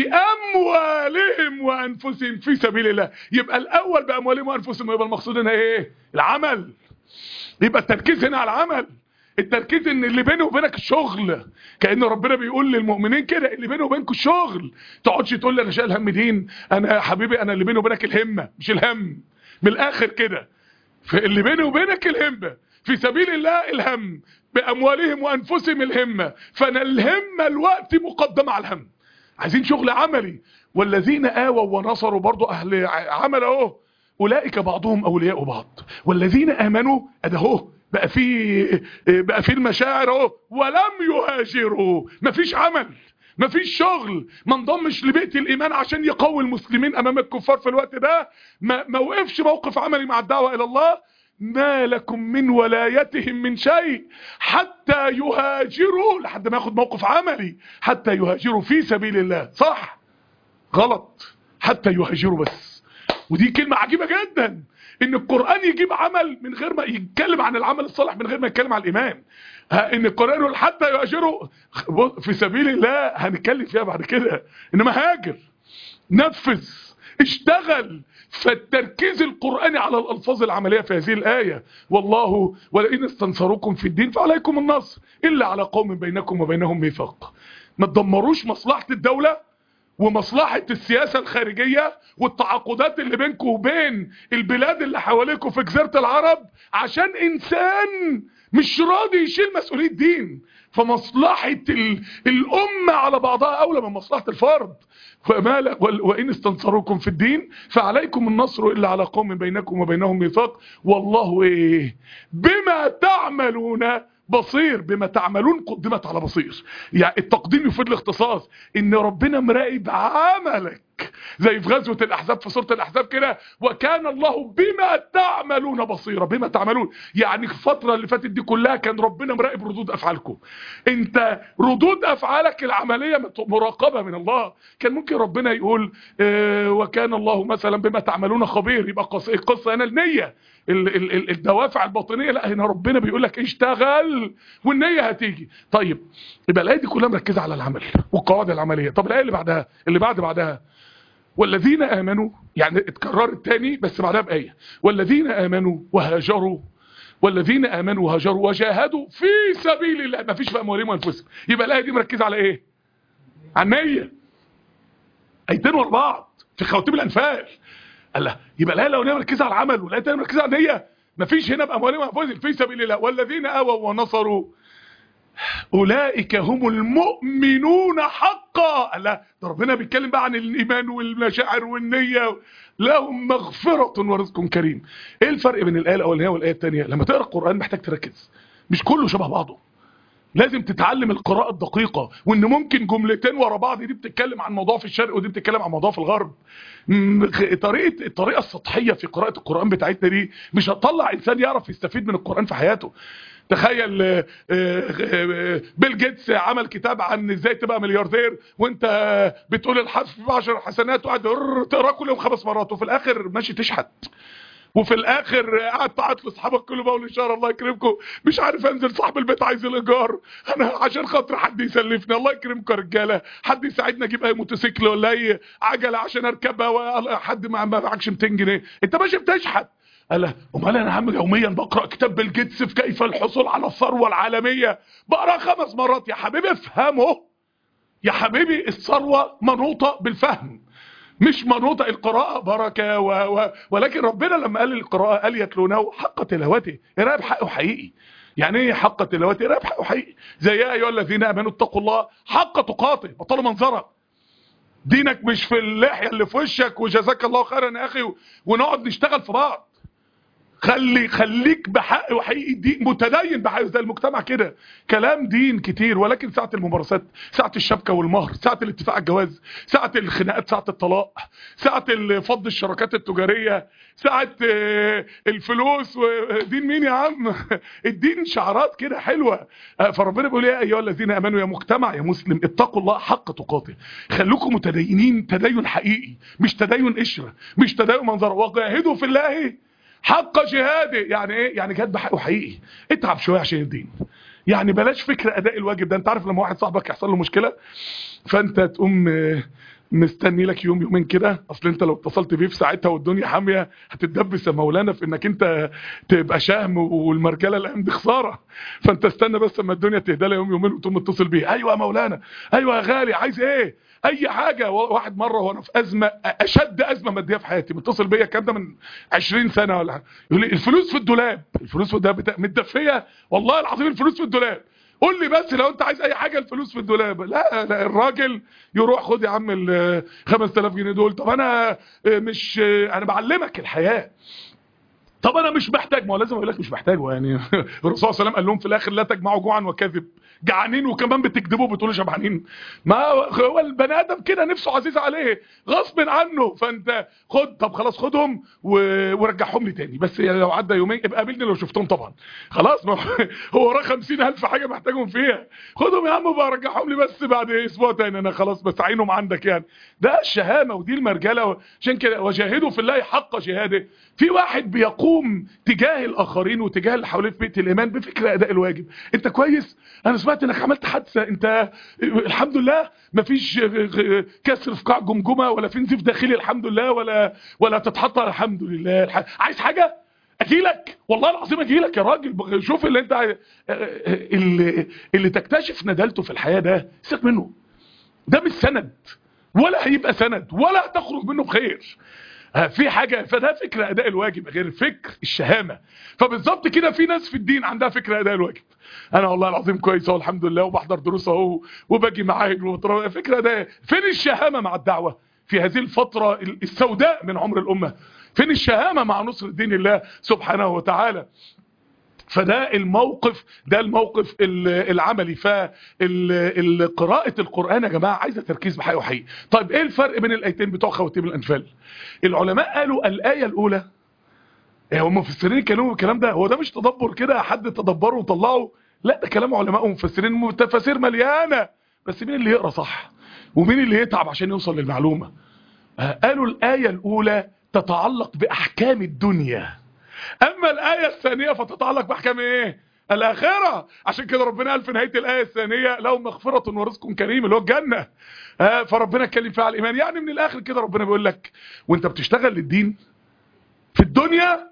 S1: باموالهم وانفسهم في سبيل الله. يبقى الاول باموالهم وانفسهم، يبقى المقصود هنا ايه؟ العمل. يبقى التركيز هنا على العمل. التركيز ان اللي بيني وبينك الشغل، كأن ربنا بيقول للمؤمنين كده اللي بيني وبينكم الشغل. تقعدش تقول لي انا شايل هم دين. انا يا حبيبي انا اللي بيني وبينك الهمه مش الهم. من الاخر كده، اللي بيني وبينك الهمه، في سبيل الله الهم، باموالهم وانفسهم الهمه. فانا الهمه الوقت مقدمه على الهم. عايزين شغل عملي. والذين آووا ونصروا برضو اهل عمل اهو، اولئك بعضهم اولياء بعض. والذين امنوا ادهو بقى في بقى في المشاعر اهو، ولم يهاجروا. مفيش عمل، مفيش شغل، ما انضمش لبيئة الايمان عشان يقوي المسلمين امام الكفار في الوقت ده، ما, ما وقفش موقف عملي مع الدعوة الى الله. ما لكم من ولايتهم من شيء حتى يهاجروا، لحد ما ياخد موقف عملي، حتى يهاجروا في سبيل الله. صح؟ غلط. حتى يهاجروا بس. ودي كلمة عجيبة جدا، ان القرآن يجيب عمل من غير ما يتكلم عن العمل الصالح، من غير ما يتكلم عن الايمان. ان القرآن يقول حتى يهاجروا في سبيل الله، هنتكلم فيها بعد كده. انما هاجر، نفذ، اشتغل. فالتركيز القرآني على الألفاظ العملية في هذه الآية. والله ولئن استنصروكم في الدين فعليكم النصر إلا على قوم بينكم وبينهم ميثاق. ما تدمروش مصلحة الدولة ومصلحة السياسة الخارجية والتعاقدات اللي بينكم وبين البلاد اللي حواليكم في جزيرة العرب عشان إنسان مش راضي يشيل مسؤولية دين. فمصلحة الأمة على بعضها أولى من مصلحة الفرد. وإن استنصروكم في الدين فعليكم النصر إلا على قوم بينكم وبينهم ميثاق والله إيه بما تعملون بصير. بما تعملون قدمت على بصير. يعني التقديم يفيد الاختصاص، ان ربنا مراقب عملك، زي في غزوة الاحزاب في سورة الاحزاب كده، وكان الله بما تعملون بصيرا. بما تعملون يعني الفترة اللي فاتت دي كلها كان ربنا مراقب ردود افعالكم. انت ردود افعالك العملية مراقبة من الله. كان ممكن ربنا يقول اه وكان الله مثلا بما تعملون خبير، يبقى القصة هنا النية، الدوافع الباطنية. لا، هنا ربنا بيقول لك اشتغل والنية هتيجي. طيب يبقى الآية دي كلها مركزة على العمل والقواعد العملية. طب الآية اللي بعدها، اللي بعد بعدها والذين آمنوا، يعني اتكررت تاني بس بعدها بآية. والذين آمنوا وهاجروا، والذين آمنوا وهاجروا وجاهدوا في سبيل الله. ما فيش في أموالهم وأنفسهم. يبقى الآية دي مركزة على إيه؟ على النية. آيتين ورا بعض في خواتيم الأنفال. الله، يبقى الآية الأولانية مركزة على العمل، والآية الثانية مركزة على النية. مفيش هنا بأموالهم وأنفسهم في سبيل الله. والذين آووا ونصروا أولئك هم المؤمنون حقا. الله، ده ربنا بيتكلم بقى عن الإيمان والمشاعر والنية. لهم مغفرة ورزق كريم. إيه الفرق بين الآية الأولانية والآية الثانية؟ لما تقرأ القرآن محتاج تركز، مش كله شبه بعضه. لازم تتعلم القراءة الدقيقة، وان ممكن جملتين ورا بعض دي بتتكلم عن موضوع في الشرق ودي بتتكلم عن موضوع في الغرب. طريقة الطريقة السطحية في قراءة القرآن بتاعتنا دي مش هتطلع انسان يعرف يستفيد من القرآن في حياته. تخيل بيل جيتس عمل كتاب عن ازاي تبقى ملياردير، وانت بتقول الحرف بعشر حسنات وقاعد تقرا كل يوم خمس مرات، وفي الاخر ماشي تشحت، وفي الاخر قاعد تعيط لاصحابك كل بقول ان شاء الله يكرمكم مش عارف انزل، صاحب البيت عايز الايجار، انا عشان خاطر حد يسلفني، الله يكرمكم يا رجاله، حد يساعدني اجيب اي موتوسيكل ولا اي عجله عشان اركبها، حد ما معكش مئتين جنيه، انت ماشي بتشحت. قال امال انا عامل يوميا بقرا كتاب بيل جيتس في كيف الحصول على الثروه العالميه، بقرا خمس مرات. يا حبيبي افهمه يا حبيبي، الثروه منوطه بالفهم مش منوطة. القراءة بركة و... و... ولكن ربنا لما قال القراءة قال يتلونه حق تلاوته، قراءة بحقه حقيقي. يعني ايه حق تلاوته؟ يقراها بحقه حقيقي، زي يا ايها الذين امنوا اتقوا الله حق تقاته، بطلوا منظره. دينك مش في اللحيه اللي في وشك وجزاك الله خيرا يا اخي ونقعد نشتغل في بعض. خلي خليك بحق وحقيقي دين متدين بحق، زي المجتمع كده كلام دين كتير، ولكن ساعة الممارسات، ساعة الشبكة والمهر، ساعة الاتفاق على الجواز، ساعة الخناقات، ساعة الطلاق، ساعة فض الشراكات التجارية، ساعة الفلوس. ودين مين يا عم؟ الدين شعارات كده حلوة. فربنا بيقول يا ايها الذين امنوا، يا مجتمع يا مسلم اتقوا الله حق تقاته. خلوكم متدينين تدين حقيقي، مش تدين قشرة، مش تدين منظر. وجاهدوا في الله حق جهاده. يعني ايه؟ يعني جهاد بحقه حقيقي. اتعب شويه عشان الدين. يعني بلاش فكر اداء الواجب ده. انت عارف لما واحد صاحبك يحصل له مشكله فانت تقوم مستني لك يوم يومين كده، اصل انت لو اتصلت بيه في ساعتها والدنيا حاميه هتتدبس يا مولانا في انك انت تبقى شهم، والمرجله الايام دي خساره. فانت استنى بس اما الدنيا تهدى يوم يومين وتقوم متصل بيه. ايوه يا مولانا، ايوه يا غالي، عايز ايه؟ اي حاجه. واحد مره وانا في ازمه، اشد ازمه ماديه في حياتي، متصل بيا الكلام ده من عشرين سنه ولا حاجه، يقول لي الفلوس في الدولاب. الفلوس في الدولاب بتا... متدفيه والله العظيم، الفلوس في الدولاب. قول لي بس لو انت عايز اي حاجه الفلوس في الدولاب. لا لا، الراجل يروح خد يا عم ال خمسة آلاف جنيه دول. طب انا مش، انا بعلمك الحياه. طب انا مش محتاج. ما هو لازم اقول لك مش محتاجه يعني. الرسول صلى الله عليه وسلم قال لهم في الاخر لا تجمعوا جوعا وكذب. جعانين وكمان بتكذبوا بتقولوا شبعانين. ما هو البني ادم كده نفسه عزيز عليه غصب عنه. فانت خد، طب خلاص خدهم و... ورجعهم لي تاني، بس لو عدى يومين ابقى قابلني لو شفتهم طبعا. خلاص، ما هو وراه خمسين الف حاجه محتاجهم فيها. خدهم يا عم بقى رجعهم لي بس بعد اسبوع تاني، انا خلاص بس عينهم عندك. يعني ده الشهامه ودي المرجله. عشان كده وجاهدوا في الله حق جهاده. في واحد بيقوم تجاه الاخرين وتجاه اللي حواليه في بيت الايمان بفكره اداء الواجب. انت كويس؟ انا سمعت انك عملت حادثه، انت الحمد لله مفيش كسر في قاع جمجمه ولا في نزيف داخلي الحمد لله، ولا ولا تتحط الحمد لله. عايز حاجه اجيلك والله العظيم، اجيلك يا راجل. شوف اللي انت اللي, اللي تكتشف ندالته في الحياه ده سيبك منه. ده مش سند ولا هيبقى سند ولا هتخرج منه بخير. في حاجة، فده فكرة اداء الواجب غير فكر الشهامة. فبالظبط كده في ناس في الدين عندها فكرة اداء الواجب. انا والله العظيم كويس اهو الحمد لله، وبحضر دروس اهو وباجي معاك وبتروح. فكرة ده فين الشهامة مع الدعوة في هذه الفترة السوداء من عمر الامة؟ فين الشهامة مع نصر دين الله سبحانه وتعالى؟ فده الموقف، ده الموقف العملي. فقراءة القرآن يا جماعة عايزة تركيز بحقيقي وحقيقي. طيب ايه الفرق بين الايتين بتوع خواتيم الانفال؟ العلماء قالوا الآية الاولى، هم مفسرين كانوا الكلام ده، هو ده مش تدبر كده حد تدبره وطلعه، لا ده كلام علماء ومفسرين، تفاسير مليانة. بس مين اللي يقرأ صح ومين اللي يتعب عشان يوصل للمعلومة؟ قالوا الآية الاولى تتعلق بأحكام الدنيا، اما الايه الثانيه فتتعلق باحكام ايه؟ الاخره. عشان كده ربنا قال في نهايه الايه الثانيه لهم مغفره ورزق كريم، اللي هو الجنه. آه فربنا اتكلم فيها على الايمان. يعني من الاخر كده ربنا بيقول لك وانت بتشتغل للدين في الدنيا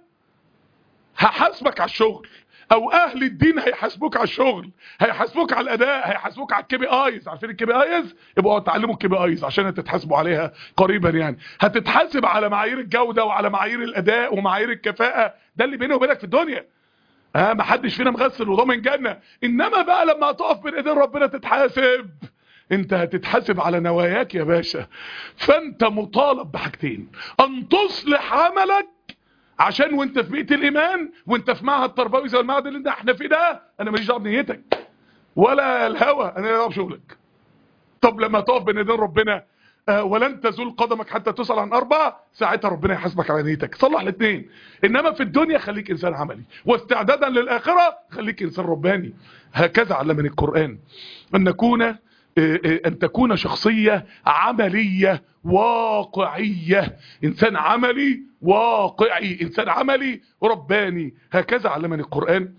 S1: هحاسبك على الشغل، او اهل الدين هيحاسبوك على الشغل، هيحاسبوك على الاداء، هيحاسبوك على الكي بي ايز. عارفين الكي بي ايز؟ يبقوا تعلموا الكي بي ايز عشان تتحاسبوا عليها قريبا. يعني هتتحاسب على معايير الجوده وعلى معايير الاداء ومعايير الكفاءه. ده اللي بيني وبينك في الدنيا. ها آه ما حدش فينا مغسل وضامن جنه. انما بقى لما هتقف بين ايدين ربنا تتحاسب، انت هتتحاسب على نواياك يا باشا. فانت مطالب بحاجتين: ان تصلح عملك عشان وانت في بيئة الايمان وانت في معهد تربوي زي المعهد اللي احنا فيه ده، انا ماليش دعوه بنيتك ولا الهوى، انا دعوه بشغلك. طب لما تقف بين ايدين ربنا آه ولن تزول قدمك حتى تسأل عن اربع، ساعتها ربنا يحاسبك على نيتك. صلح الاثنين. انما في الدنيا خليك انسان عملي، واستعدادا للاخره خليك انسان رباني. هكذا علمني القرآن ان نكون ان تكون شخصية عملية واقعية، انسان عملي واقعي، انسان عملي رباني. هكذا علمني القرآن.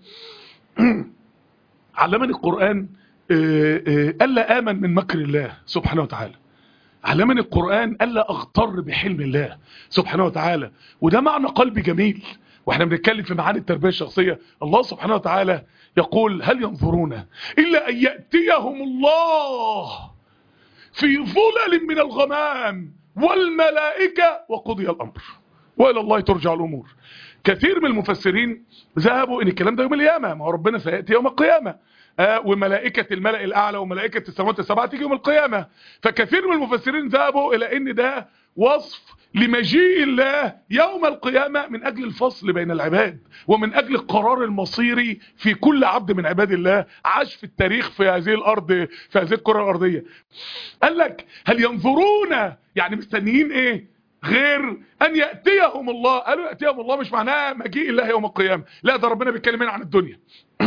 S1: علمني القرآن ألا آمن من مكر الله سبحانه وتعالى. علمني القرآن ألا أغتر بحلم الله سبحانه وتعالى. وده معنى قلبي جميل واحنا بنتكلم في معاني التربية الشخصية. الله سبحانه وتعالى يقول: هل ينظرون إلا أن يأتيهم الله في ظلل من الغمام والملائكة وقضي الأمر وإلى الله ترجع الأمور. كثير من المفسرين ذهبوا ان الكلام ده يوم القيامه، ما هو ربنا سياتي يوم القيامه آه وملائكه الملأ الاعلى وملائكه السماوات السبعه تيجي يوم القيامه. فكثير من المفسرين ذهبوا الى ان ده وصف لمجيء الله يوم القيامة من أجل الفصل بين العباد ومن أجل القرار المصيري في كل عبد من عباد الله عاش في التاريخ في هذه الأرض، في هذه الكرة الأرضية. قال لك هل ينظرون، يعني مستنيين إيه غير أن يأتيهم الله؟ قالوا يأتيهم الله مش معناه مجيء الله يوم القيامة، لا ده ربنا بيتكلم هنا عن الدنيا.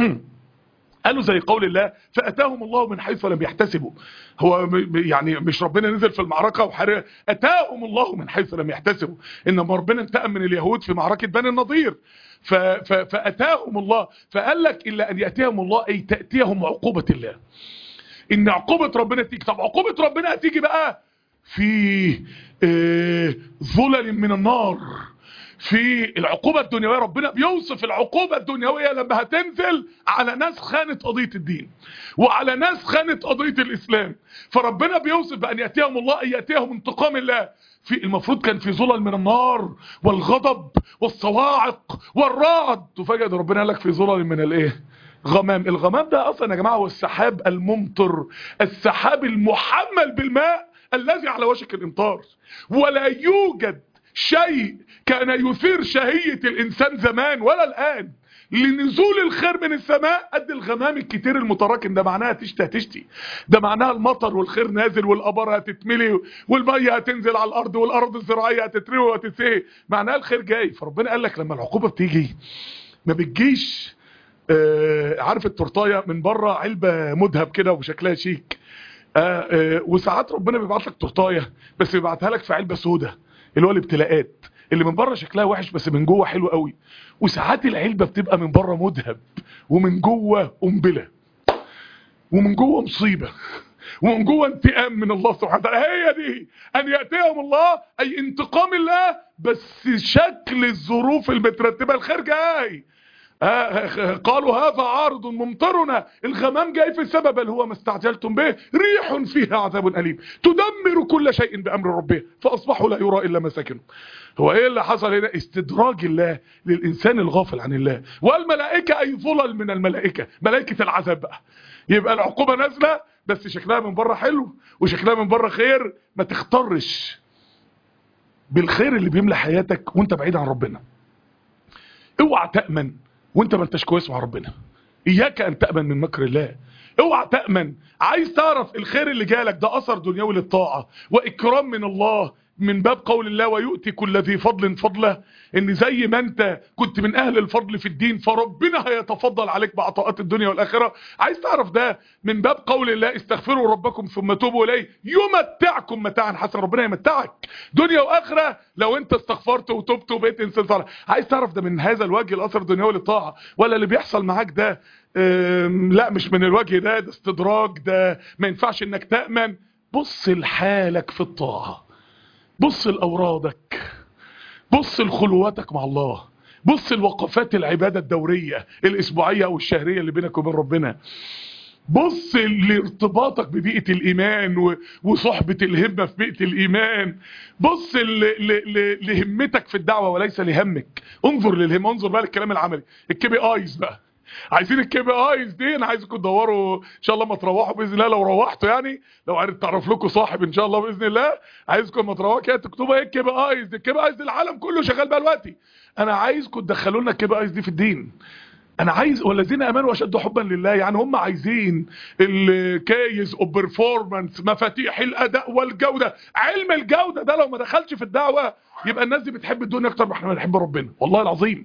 S1: قالوا زي قول الله فأتاهم الله من حيث لم يحتسبوا. هو يعني مش ربنا نزل في المعركة وحرق، أتاهم الله من حيث لم يحتسبوا. إنما ربنا انتقم من اليهود في معركة بني النضير، فأتاهم الله. فقال لك إلا أن يأتيهم الله أي تأتيهم عقوبة الله، إن عقوبة ربنا تيجي. طب عقوبة ربنا هتيجي بقى في ظلل من النار. في العقوبة الدنيوية ربنا بيوصف العقوبة الدنيوية لما هتنزل على ناس خانت قضية الدين وعلى ناس خانت قضية الإسلام، فربنا بيوصف بأن يأتيهم الله أن يأتيهم انتقام الله. في المفروض كان في ظلل من النار والغضب والصواعق والرعد، وفجأة ربنا قال لك في ظلل من الايه؟ غمام. الغمام ده اصلا يا جماعة هو السحاب الممطر، السحاب المحمل بالماء الذي على وشك الامطار. ولا يوجد شيء كان يثير شهية الإنسان زمان ولا الآن لنزول الخير من السماء قد الغمام الكتير المتراكم ده. معناها تشتي هتشتي، ده معناها المطر والخير نازل والأبار هتتملي والمية هتنزل على الأرض والأرض الزراعية هتتروي وهتتسقي، معناها الخير جاي. فربنا قال لك لما العقوبة بتيجي ما بتجيش آه عارف التورتايه من بره علبة مذهب كده وشكلها شيك، آه آه وساعات ربنا بيبعت لك تورتايه بس بيبعتها لك في علبة سودة اللي هو الابتلاءات، اللي من بره شكلها وحش بس من جوه حلو قوي. وساعات العلبة بتبقى من بره مذهب ومن جوه قنبلة ومن جوه مصيبة ومن جوه انتقام من الله سبحانه وتعالى. هي دي ان يأتيهم الله اي انتقام الله، بس شكل الظروف المترتبة الخير جاي. آه قالوا هذا عارض ممطرنا، الغمام جاي في السبب بل هو ما استعجلتم به ريح فيها عذاب أليم تدمر كل شيء بأمر ربه فأصبحوا لا يرى إلا مساكنهم. هو ايه اللي حصل هنا؟ استدراج الله للإنسان الغافل عن الله. والملائكة أي ظلل من الملائكة، ملائكة العذاب بقى. يبقى العقوبة نازلة بس شكلها من بره حلو وشكلها من بره خير. ما تخترش بالخير اللي بيملى حياتك وانت بعيد عن ربنا. اوعى تأمن وانت ما انتش كويس مع ربنا. اياك ان تأمن من مكر الله. اوعى تأمن. عايز تعرف الخير اللي جالك ده اثر دنيوي للطاعة واكرام من الله من باب قول الله ويؤتي كل ذي فضل فضله، ان زي ما انت كنت من اهل الفضل في الدين فربنا هيتفضل عليك بعطاءات الدنيا والاخره. عايز تعرف ده من باب قول الله استغفروا ربكم ثم توبوا اليه يمتعكم متاعا حسنا. ربنا يمتعك دنيا واخره لو انت استغفرت وتوبت وبقيت انسان صالح. عايز تعرف ده من هذا الوجه الاثر الدنيوي للطاعه، ولا اللي بيحصل معاك ده لا مش من الوجه ده، ده استدراج، ده ما ينفعش انك تأمن. بص لحالك في الطاعه، بص لأورادك، بص لخلواتك مع الله، بص لوقفات العبادة الدورية الأسبوعية أو الشهرية اللي بينك وبين ربنا، بص لارتباطك ببيئة الإيمان وصحبة الهمة في بيئة الإيمان، بص لهمتك في الدعوة وليس لهمك. انظر للهم، انظر بقى للكلام العملي. الكي بي ايز بقى، عايزين الكي بي ايز دي. انا عايزكم تدوروا ان شاء الله ما تروحوا باذن الله، لو روحتوا يعني لو عرفت تعرف لكم صاحب ان شاء الله باذن الله، عايزكم ما تروحوا كده تكتبوا ايه الكي بي ايز. الكي بي ايز دي العالم كله شغال بقى دلوقتي. انا عايزكم تدخلوا لنا الكي بي ايز دي في الدين. انا عايز والذين امنوا واشد حبا لله، يعني هم عايزين الكيز اوف بيرفورمانس، مفاتيح الاداء والجوده. علم الجوده ده لو ما دخلش في الدعوه يبقى الناس دي بتحب الدنيا اكتر ما احنا بنحب ربنا، والله العظيم.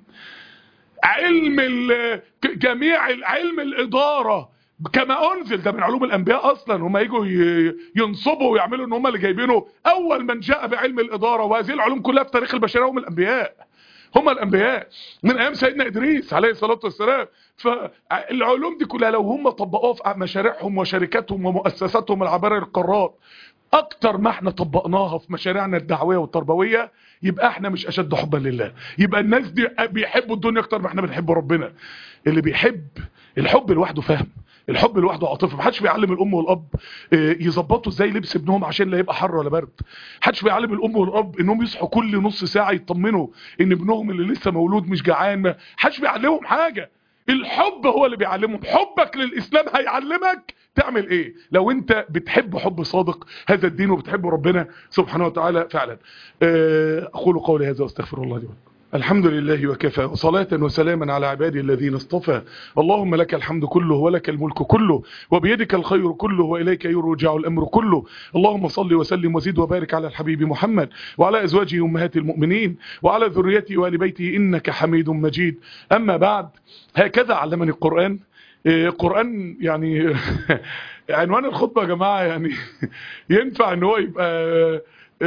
S1: علم جميع علم الاداره كما انزل ده من علوم الانبياء اصلا. هم يجوا ينصبوا ويعملوا ان هم اللي جايبينه. اول من جاء بعلم الاداره وهذه العلوم كلها في تاريخ البشريه هم الانبياء، هم الانبياء من ايام سيدنا ادريس عليه الصلاه والسلام. فالعلوم دي كلها لو هم طبقوها في مشاريعهم وشركاتهم ومؤسساتهم العباره القارات اكتر ما احنا طبقناها في مشاريعنا الدعويه والتربويه، يبقى احنا مش اشد حبا لله. يبقى الناس دي بيحبوا الدنيا اكتر ما احنا بنحب ربنا. اللي بيحب الحب لوحده فهم، الحب لوحده عاطفه. محدش بيعلم الام والاب يظبطوا ازاي لبس ابنهم عشان لا يبقى حر ولا برد. محدش بيعلم الام والاب انهم يصحوا كل نص ساعه يطمنوا ان ابنهم اللي لسه مولود مش جعان. محدش بيعلمهم حاجه. الحب هو اللي بيعلمهم. حبك للاسلام هيعلمك تعمل ايه لو انت بتحب حب صادق هذا الدين وبتحب ربنا سبحانه وتعالى فعلا. اقول قولي هذا واستغفر الله لي ولكم. الحمد لله وكفى، وصلاة وسلاما على عباده الذين اصطفى. اللهم لك الحمد كله ولك الملك كله وبيدك الخير كله وإليك يرجع الأمر كله. اللهم صل وسلم وزد وبارك على الحبيب محمد وعلى أزواجه أمهات المؤمنين وعلى ذريته وآل بيته إنك حميد مجيد. أما بعد، هكذا علمني القرآن. القرآن يعني عنوان الخطبة يا جماعة يعني ينفع ان هو يبقى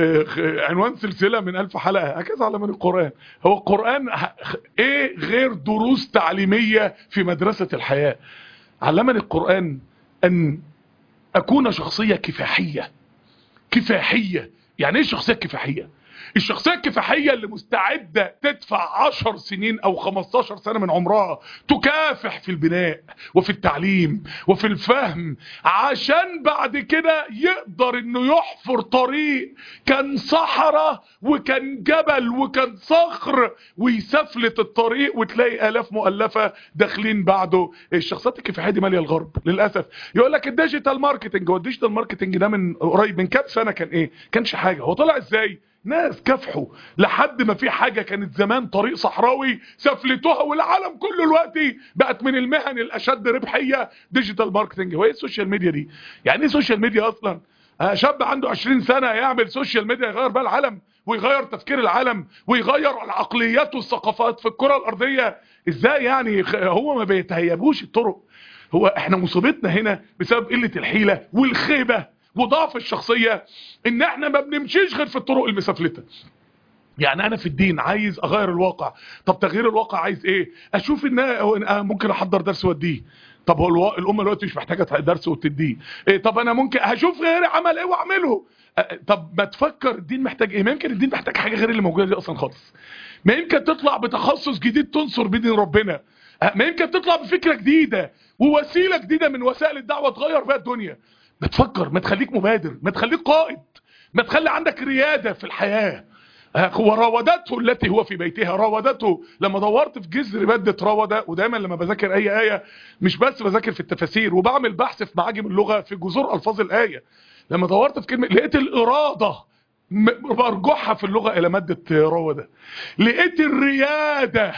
S1: عنوان سلسلة من ألف حلقة. هكذا علمني القرآن. هو القرآن ايه غير دروس تعليمية في مدرسة الحياة؟ علمني القرآن ان اكون شخصية كفاحية. كفاحية يعني ايه شخصية كفاحية؟ الشخصية الكفاحية اللي مستعدة تدفع عشر سنين او خمستاشر سنة من عمرها تكافح في البناء وفي التعليم وفي الفهم، عشان بعد كده يقدر انه يحفر طريق كان صحراء وكان جبل وكان صخر ويسفلت الطريق وتلاقي الاف مؤلفة داخلين بعده. الشخصيات الكفاحية دي مالية الغرب للأسف. يقول لك الديجيتال ماركتنج. هو الديجيتال ماركتنج ده من قريب، من كام سنة كان ايه؟ كانش حاجة. هو طلع ازاي؟ ناس كافحوا لحد ما في حاجة كانت زمان طريق صحراوي سفلتوها، والعالم كله دلوقتي بقت من المهن الاشد ربحية ديجيتال ماركتنج. هو ايه السوشيال ميديا دي؟ يعني ايه سوشيال ميديا اصلا؟ شاب عنده عشرين سنة يعمل سوشيال ميديا يغير بقى العالم ويغير تفكير العالم ويغير العقليات والثقافات في الكرة الارضية؟ ازاي يعني؟ هو ما بيتهيبوش الطرق. هو احنا مصيبتنا هنا بسبب قلة الحيلة والخيبة وضعف الشخصية ان احنا ما بنمشيش غير في الطرق المسافلتة. يعني انا في الدين عايز اغير الواقع. طب تغيير الواقع عايز ايه؟ اشوف ان أنا ممكن احضر درس واديه. طب هو الو... الامه دلوقتي مش محتاجه درس وتديه. إيه؟ طب انا ممكن هشوف غيري عمل ايه واعمله. أه طب ما تفكر الدين محتاج ايه؟ ما يمكن الدين محتاج حاجه غير اللي موجوده دي اصلا خالص. ما يمكن تطلع بتخصص جديد تنصر بيه دين ربنا. أه ما يمكن تطلع بفكره جديده ووسيله جديده من وسائل الدعوه تغير بيها الدنيا. ما تفكر، ما تخليك مبادر، ما تخليك قائد، ما تخلي عندك ريادة في الحياة. وراودته التي هو في بيتها. راودته لما دورت في جذر مادة راودة، ودايما لما بذاكر اي آية مش بس بذاكر في التفاسير وبعمل بحث في معاجم اللغة في جذور الفاظ الآية. لما دورت في كلمة لقيت الإرادة مرجوحة في اللغة الى مادة راودة. لقيت الريادة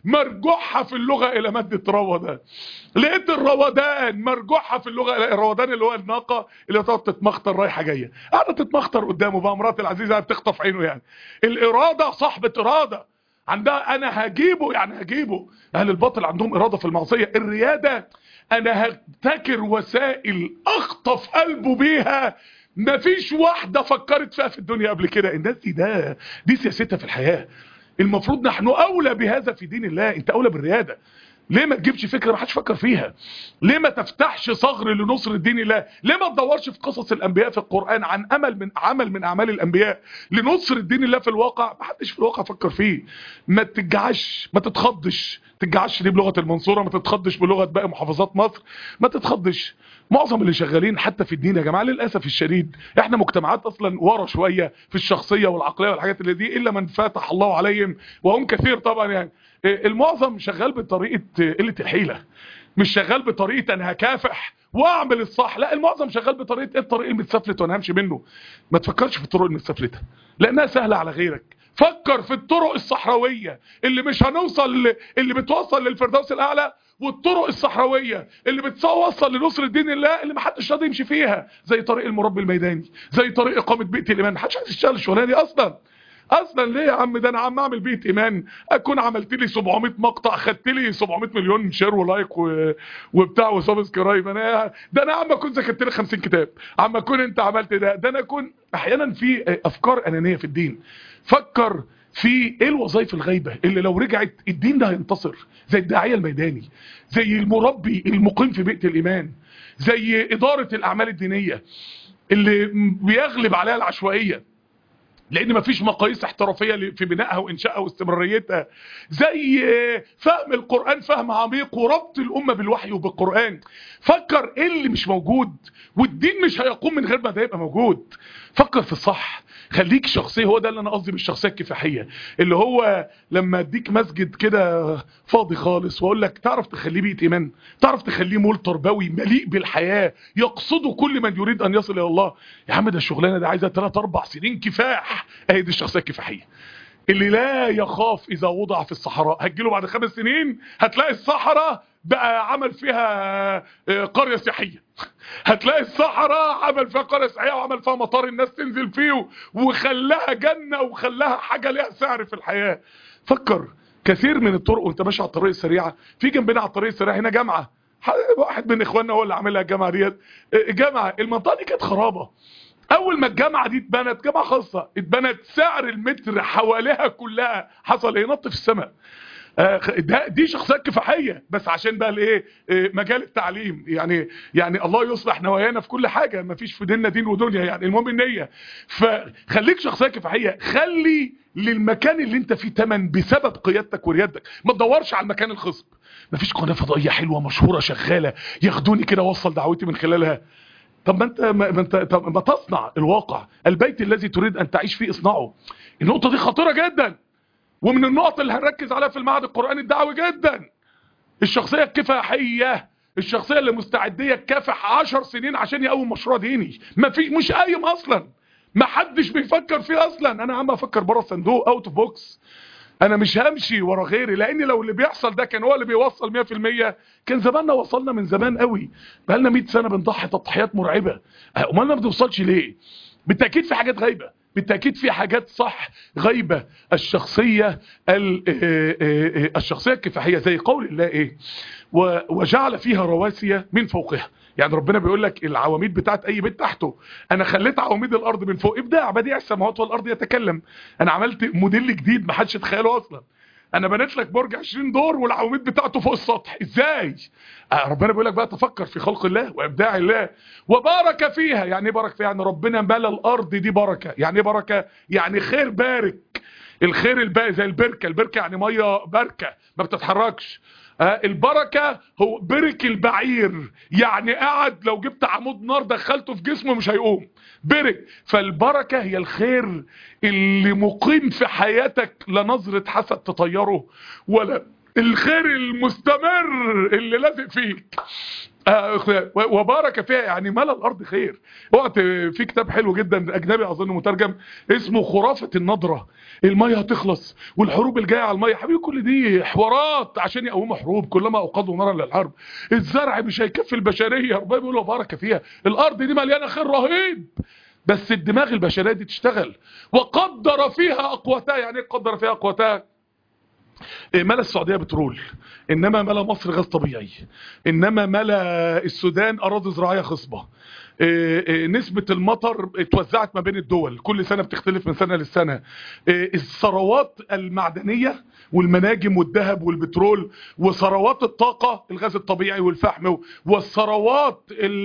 S1: مرجوحة في اللغة الى مادة روضة. لقيت الروضان مرجوحة في اللغة الى الروضان اللي هو الناقة اللي تقعد تتمخطر رايحة جاية، قاعدة تتمخطر قدامه بقى مرات العزيزة بتخطف عينه. يعني الارادة صاحبة ارادة عندها انا هجيبه، يعني هجيبه. اهل الباطل عندهم ارادة في المعصية. الريادة انا هبتكر وسائل اخطف قلبه بيها مفيش واحدة فكرت فيها في الدنيا قبل كده. الناس دي ده دي سياستها في الحياة. المفروض نحن اولى بهذا في دين الله. انت اولى بالريادة. ليه ما تجيبش فكرة ما حدش فكر فيها؟ ليه ما تفتحش ثغر لنصر الدين الله؟ ليه ما تدورش في قصص الانبياء في القرآن عن امل من عمل من اعمال الانبياء لنصر الدين الله في الواقع؟ ما حدش في الواقع فكر فيه. ما تتجعش، ما تتخضش. تتجعش دي بلغة المنصورة، ما تتخضش بلغة باقي محافظات مصر، ما تتخضش. معظم اللي شغالين حتى في الدين يا جماعة للأسف الشديد احنا مجتمعات اصلا ورا شوية في الشخصية والعقلية والحاجات اللي دي، الا من فتح الله عليهم وهم كثير طبعا. يعني المعظم شغال بطريقة قلة الحيلة، مش شغال بطريقة انا هكافح واعمل الصح. لا، المعظم شغال بطريقة ايه؟ الطريق المتسفلت وانا همشي منه. ما تفكرش في الطرق المتسفلتة لانها سهلة على غيرك. فكر في الطرق الصحراوية اللي مش هنوصل، اللي بتوصل للفردوس الاعلى، والطرق الصحراوية اللي بتوصل لنصر الدين الله اللي محدش راضي يمشي فيها، زي طريق المربي الميداني، زي طريق اقامة بيئة الايمان. محدش عايز يشتغل الشغلانه دي اصلا. اصلا ليه يا عم؟ ده انا عم اعمل بيئة ايمان اكون عملت لي سبعمية مقطع، خدت لي سبعمية مليون شير ولايك و... وبتاع وسبسكرايب. انا ده انا عم اكون ذاكرت لي خمسين كتاب، عم اكون انت عملت ده ده انا اكون. احيانا في افكار انانية في الدين. فكر في ايه الوظائف الغايبة اللي لو رجعت الدين ده هينتصر، زي الداعية الميداني، زي المربي المقيم في بيئة الايمان، زي ادارة الاعمال الدينية اللي بيغلب عليها العشوائية، لان مفيش مقاييس احترافيه في بنائها وانشائها واستمراريتها، زي فهم القرآن فهم عميق وربط الامه بالوحي وبالقرآن. فكر ايه اللي مش موجود، والدين مش هيقوم من غير ما ده يبقى موجود. فكر في الصح، خليك شخصيه. هو ده اللي انا قصدي بالشخصيه الكفاحيه، اللي هو لما اديك مسجد كده فاضي خالص واقول لك تعرف تخليه بيت ايمان، تعرف تخليه مول تربوي مليء بالحياه يقصده كل من يريد ان يصل الى الله. يا عم ده الشغلانه دي عايزه ثلاث اربع سنين كفاح. اهي دي الشخصيه الكفاحيه اللي لا يخاف اذا وضع في الصحراء. هتجيله بعد خمس سنين هتلاقي الصحراء بقى عمل فيها قرية سياحية. هتلاقي الصحراء عمل فيها قرية سياحية وعمل فيها مطار الناس تنزل فيه وخلاها جنة وخلاها حاجة ليها سعر في الحياة. فكر، كثير من الطرق وانت ماشي على الطريق السريعة، في جنبنا على الطريق السريع هنا جامعة، واحد من اخواننا هو اللي عاملها الجامعة ديت. جامعة المنطقة دي كانت خرابة. اول ما الجامعة دي اتبنت، جامعة خاصة اتبنت، سعر المتر حواليها كلها حصل ايه؟ نط في السماء. ده دي شخصيات كفاحيه، بس عشان بقى الايه مجال التعليم. يعني يعني الله يصلح نوايانا في كل حاجه، ما فيش في ديننا دين ودنيا، يعني المهم النيه. فخليك شخصيه كفاحيه، خلي للمكان اللي انت فيه تمن بسبب قيادتك وريادتك. ما تدورش على المكان الخصب. ما فيش قناه فضائيه حلوه مشهوره شغاله ياخدوني كده اوصل دعوتي من خلالها. طب ما انت ما انت طب ما تصنع الواقع. البيت الذي تريد ان تعيش فيه اصنعه. النقطه دي خطيره جدا، ومن النقط اللي هنركز عليها في المعهد القرآني الدعوي جدا. الشخصية الكفاحية، الشخصية اللي مستعدية تكافح عشر سنين عشان يقوم مشروع ديني. ما في مش قايم اصلا، ما حدش بيفكر فيه اصلا. انا عم افكر بره الصندوق، اوت اوف بوكس. انا مش همشي ورا غيري، لان لو اللي بيحصل ده كان هو اللي بيوصل مية في المية كان زماننا وصلنا من زمان قوي. بقالنا مية سنة بنضحي تضحيات مرعبة. امال ما بنوصلش ليه؟ بالتأكيد في حاجات غايبة، بالتأكيد في حاجات صح غيبة. الشخصية الشخصية الكفاحية زي قول الله ايه وجعل فيها رواسي من فوقها. يعني ربنا بيقول لك العواميد بتاعت اي بيت تحته، انا خليت عواميد الارض من فوق. ابداع بديع السماوات والارض يتكلم. انا عملت موديل جديد ما حدش يتخيله اصلا. انا بنيت لك برج عشرين دور والعواميد بتاعته فوق السطح. ازاي؟ آه ربنا بيقول لك بقى تفكر في خلق الله وابداع الله. وبارك فيها. يعني ايه بارك فيها؟ يعني ربنا ملا الارض دي بركه. يعني ايه بركه؟ يعني خير بارك. الخير الباقي زي البركه، البركه يعني ميه باركه ما بتتحركش. آه البركه هو برك البعير، يعني قاعد لو جبت عمود نار دخلته في جسمه مش هيقوم. برك. فالبركه هي الخير اللي مقيم في حياتك، لا نظره حسد تطيره ولا الخير المستمر اللي لازق فيك. آه وبارك فيها يعني ملا الارض خير. وقت في كتاب حلو جدا اجنبي اظن مترجم اسمه خرافة النضرة. المية هتخلص والحروب الجاية على المية. حبيبي كل دي حوارات عشان يقوموا حروب، كلما اوقدوا نارا للحرب. الزرع مش هيكفي البشرية. ربنا بيقول بارك فيها. الارض دي مليانة خير رهيب، بس الدماغ البشرية دي تشتغل. وقدر فيها اقواتها. يعني ايه قدر فيها اقواتها؟ ملا السعودية بترول، انما ملا مصر غاز طبيعي، انما ملا السودان اراضي زراعية خصبة. نسبة المطر اتوزعت ما بين الدول، كل سنة بتختلف من سنة للسنة. الثروات المعدنية والمناجم والذهب والبترول، وثروات الطاقة الغاز الطبيعي والفحم، والثروات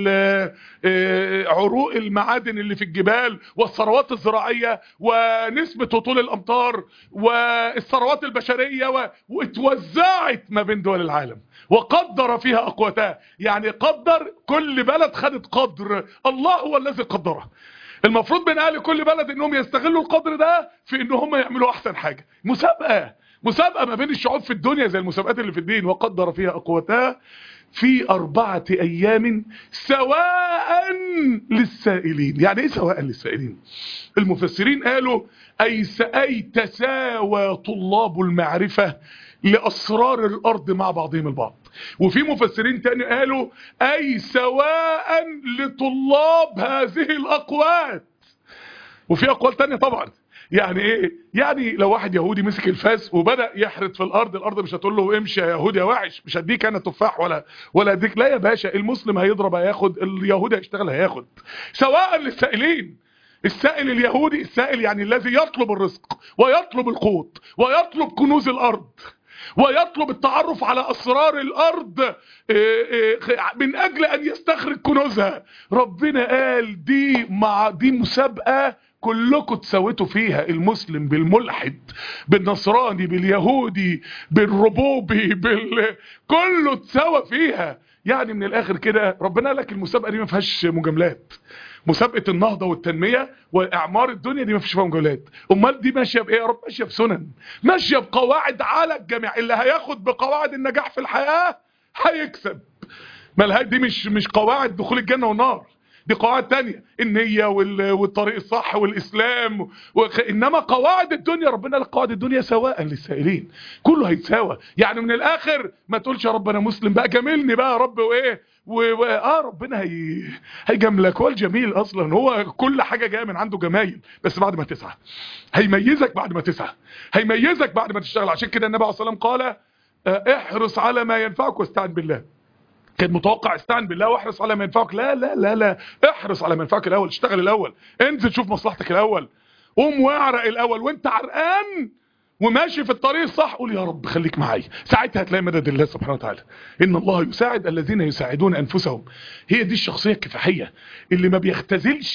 S1: عروق المعادن اللي في الجبال، والثروات الزراعية، ونسبة هطول الامطار، والثروات البشرية، واتوزعت ما بين دول العالم. وقدر فيها اقواتها. يعني قدر، كل بلد خدت قدر، الله هو الذي قدره. المفروض من اهل كل بلد انهم يستغلوا القدر ده في ان هم يعملوا احسن حاجة. مسابقة مسابقة ما بين الشعوب في الدنيا زي المسابقات اللي في الدين. وقدر فيها اقواتها في اربعة ايام سواء للسائلين. يعني ايه سواء للسائلين؟ المفسرين قالوا اي اي تساوى طلاب المعرفة لاسرار الارض مع بعضهم البعض. وفي مفسرين تاني قالوا اي سواء لطلاب هذه الاقوات. وفي اقوال تانية طبعا. يعني ايه؟ يعني لو واحد يهودي مسك الفاس وبدأ يحرث في الارض، الارض مش هتقول له امشي يا يهودي يا وحش، مش هديك انا تفاح ولا ولا اديك. لا يا باشا، المسلم هيضرب هياخد، اليهودي هيشتغل هياخد. سواء للسائلين. السائل اليهودي، السائل يعني الذي يطلب الرزق ويطلب القوت ويطلب كنوز الارض ويطلب التعرف على اسرار الارض من اجل ان يستخرج كنوزها. ربنا قال دي مع دي مسابقة كلكم تساوتوا فيها، المسلم بالملحد بالنصراني باليهودي بالربوبي بال... كله تساوى فيها. يعني من الاخر كده ربنا قال لك المسابقه دي ما فيهاش مجاملات، مسابقه النهضه والتنميه واعمار الدنيا دي ما فيش فيها مجاملات. امال دي ماشيه بايه يا رب؟ ماشيه بسنن، ماشيه بقواعد على الجميع. اللي هياخد بقواعد النجاح في الحياه هيكسب. مالها دي مش مش قواعد دخول الجنه والنار، دي قواعد تانية، النية والطريق الصح والإسلام وخ... إنما قواعد الدنيا ربنا قال قواعد الدنيا سواء للسائلين، كله هيتساوى. يعني من الآخر ما تقولش يا رب أنا مسلم بقى جاملني بقى يا رب وإيه و... و... آه ربنا هي... هيجاملك. هو الجميل أصلا هو كل حاجة جاية من عنده جمايل، بس بعد ما تسعى هيميزك، بعد ما تسعى هيميزك، بعد ما تشتغل. عشان كده النبي عليه الصلاة والسلام قال احرص على ما ينفعك واستعن بالله. كان متوقع استعن بالله واحرص على ما ينفعك، لا لا لا لا، احرص على ما ينفعك الاول، اشتغل الاول، انزل شوف مصلحتك الاول، قوم واعرق الاول، وانت عرقان وماشي في الطريق الصح قول يا رب خليك معايا، ساعتها هتلاقي مدد الله سبحانه وتعالى. ان الله يساعد الذين يساعدون انفسهم. هي دي الشخصيه الكفاحيه اللي ما بيختزلش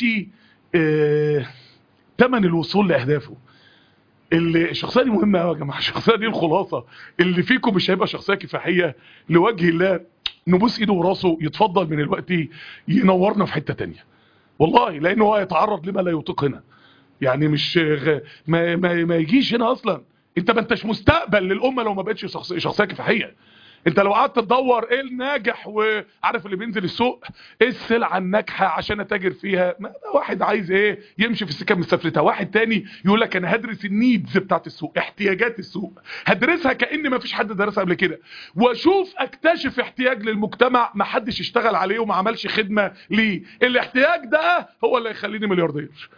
S1: اه تمن الوصول لاهدافه. اللي الشخصيه دي مهمه قوي يا جماعه، الشخصيه دي الخلاصه. اللي فيكم مش هيبقى شخصيه كفاحيه لوجه الله نبوس ايده وراسه يتفضل من الوقت ينورنا في حته تانية والله، لانه هو يتعرض لما لا يطيق هنا. يعني مش غ... ما, ما, ما يجيش هنا اصلا. انت ما انتش مستقبل للامه لو ما بقتش شخصيه شخصيه كفاحيه. انت لو قعدت تدور ايه الناجح، وعارف اللي بينزل السوق ايه السلعه الناجحه عشان اتاجر فيها، ما ده واحد عايز ايه يمشي في السكه مستفلتها، واحد تاني يقول لك انا هدرس النيدز بتاعت السوق، احتياجات السوق، هدرسها كأن ما فيش حد درسها قبل كده، واشوف اكتشف احتياج للمجتمع ما حدش اشتغل عليه وما عملش خدمه ليه. الاحتياج ده هو اللي هيخليني ملياردير.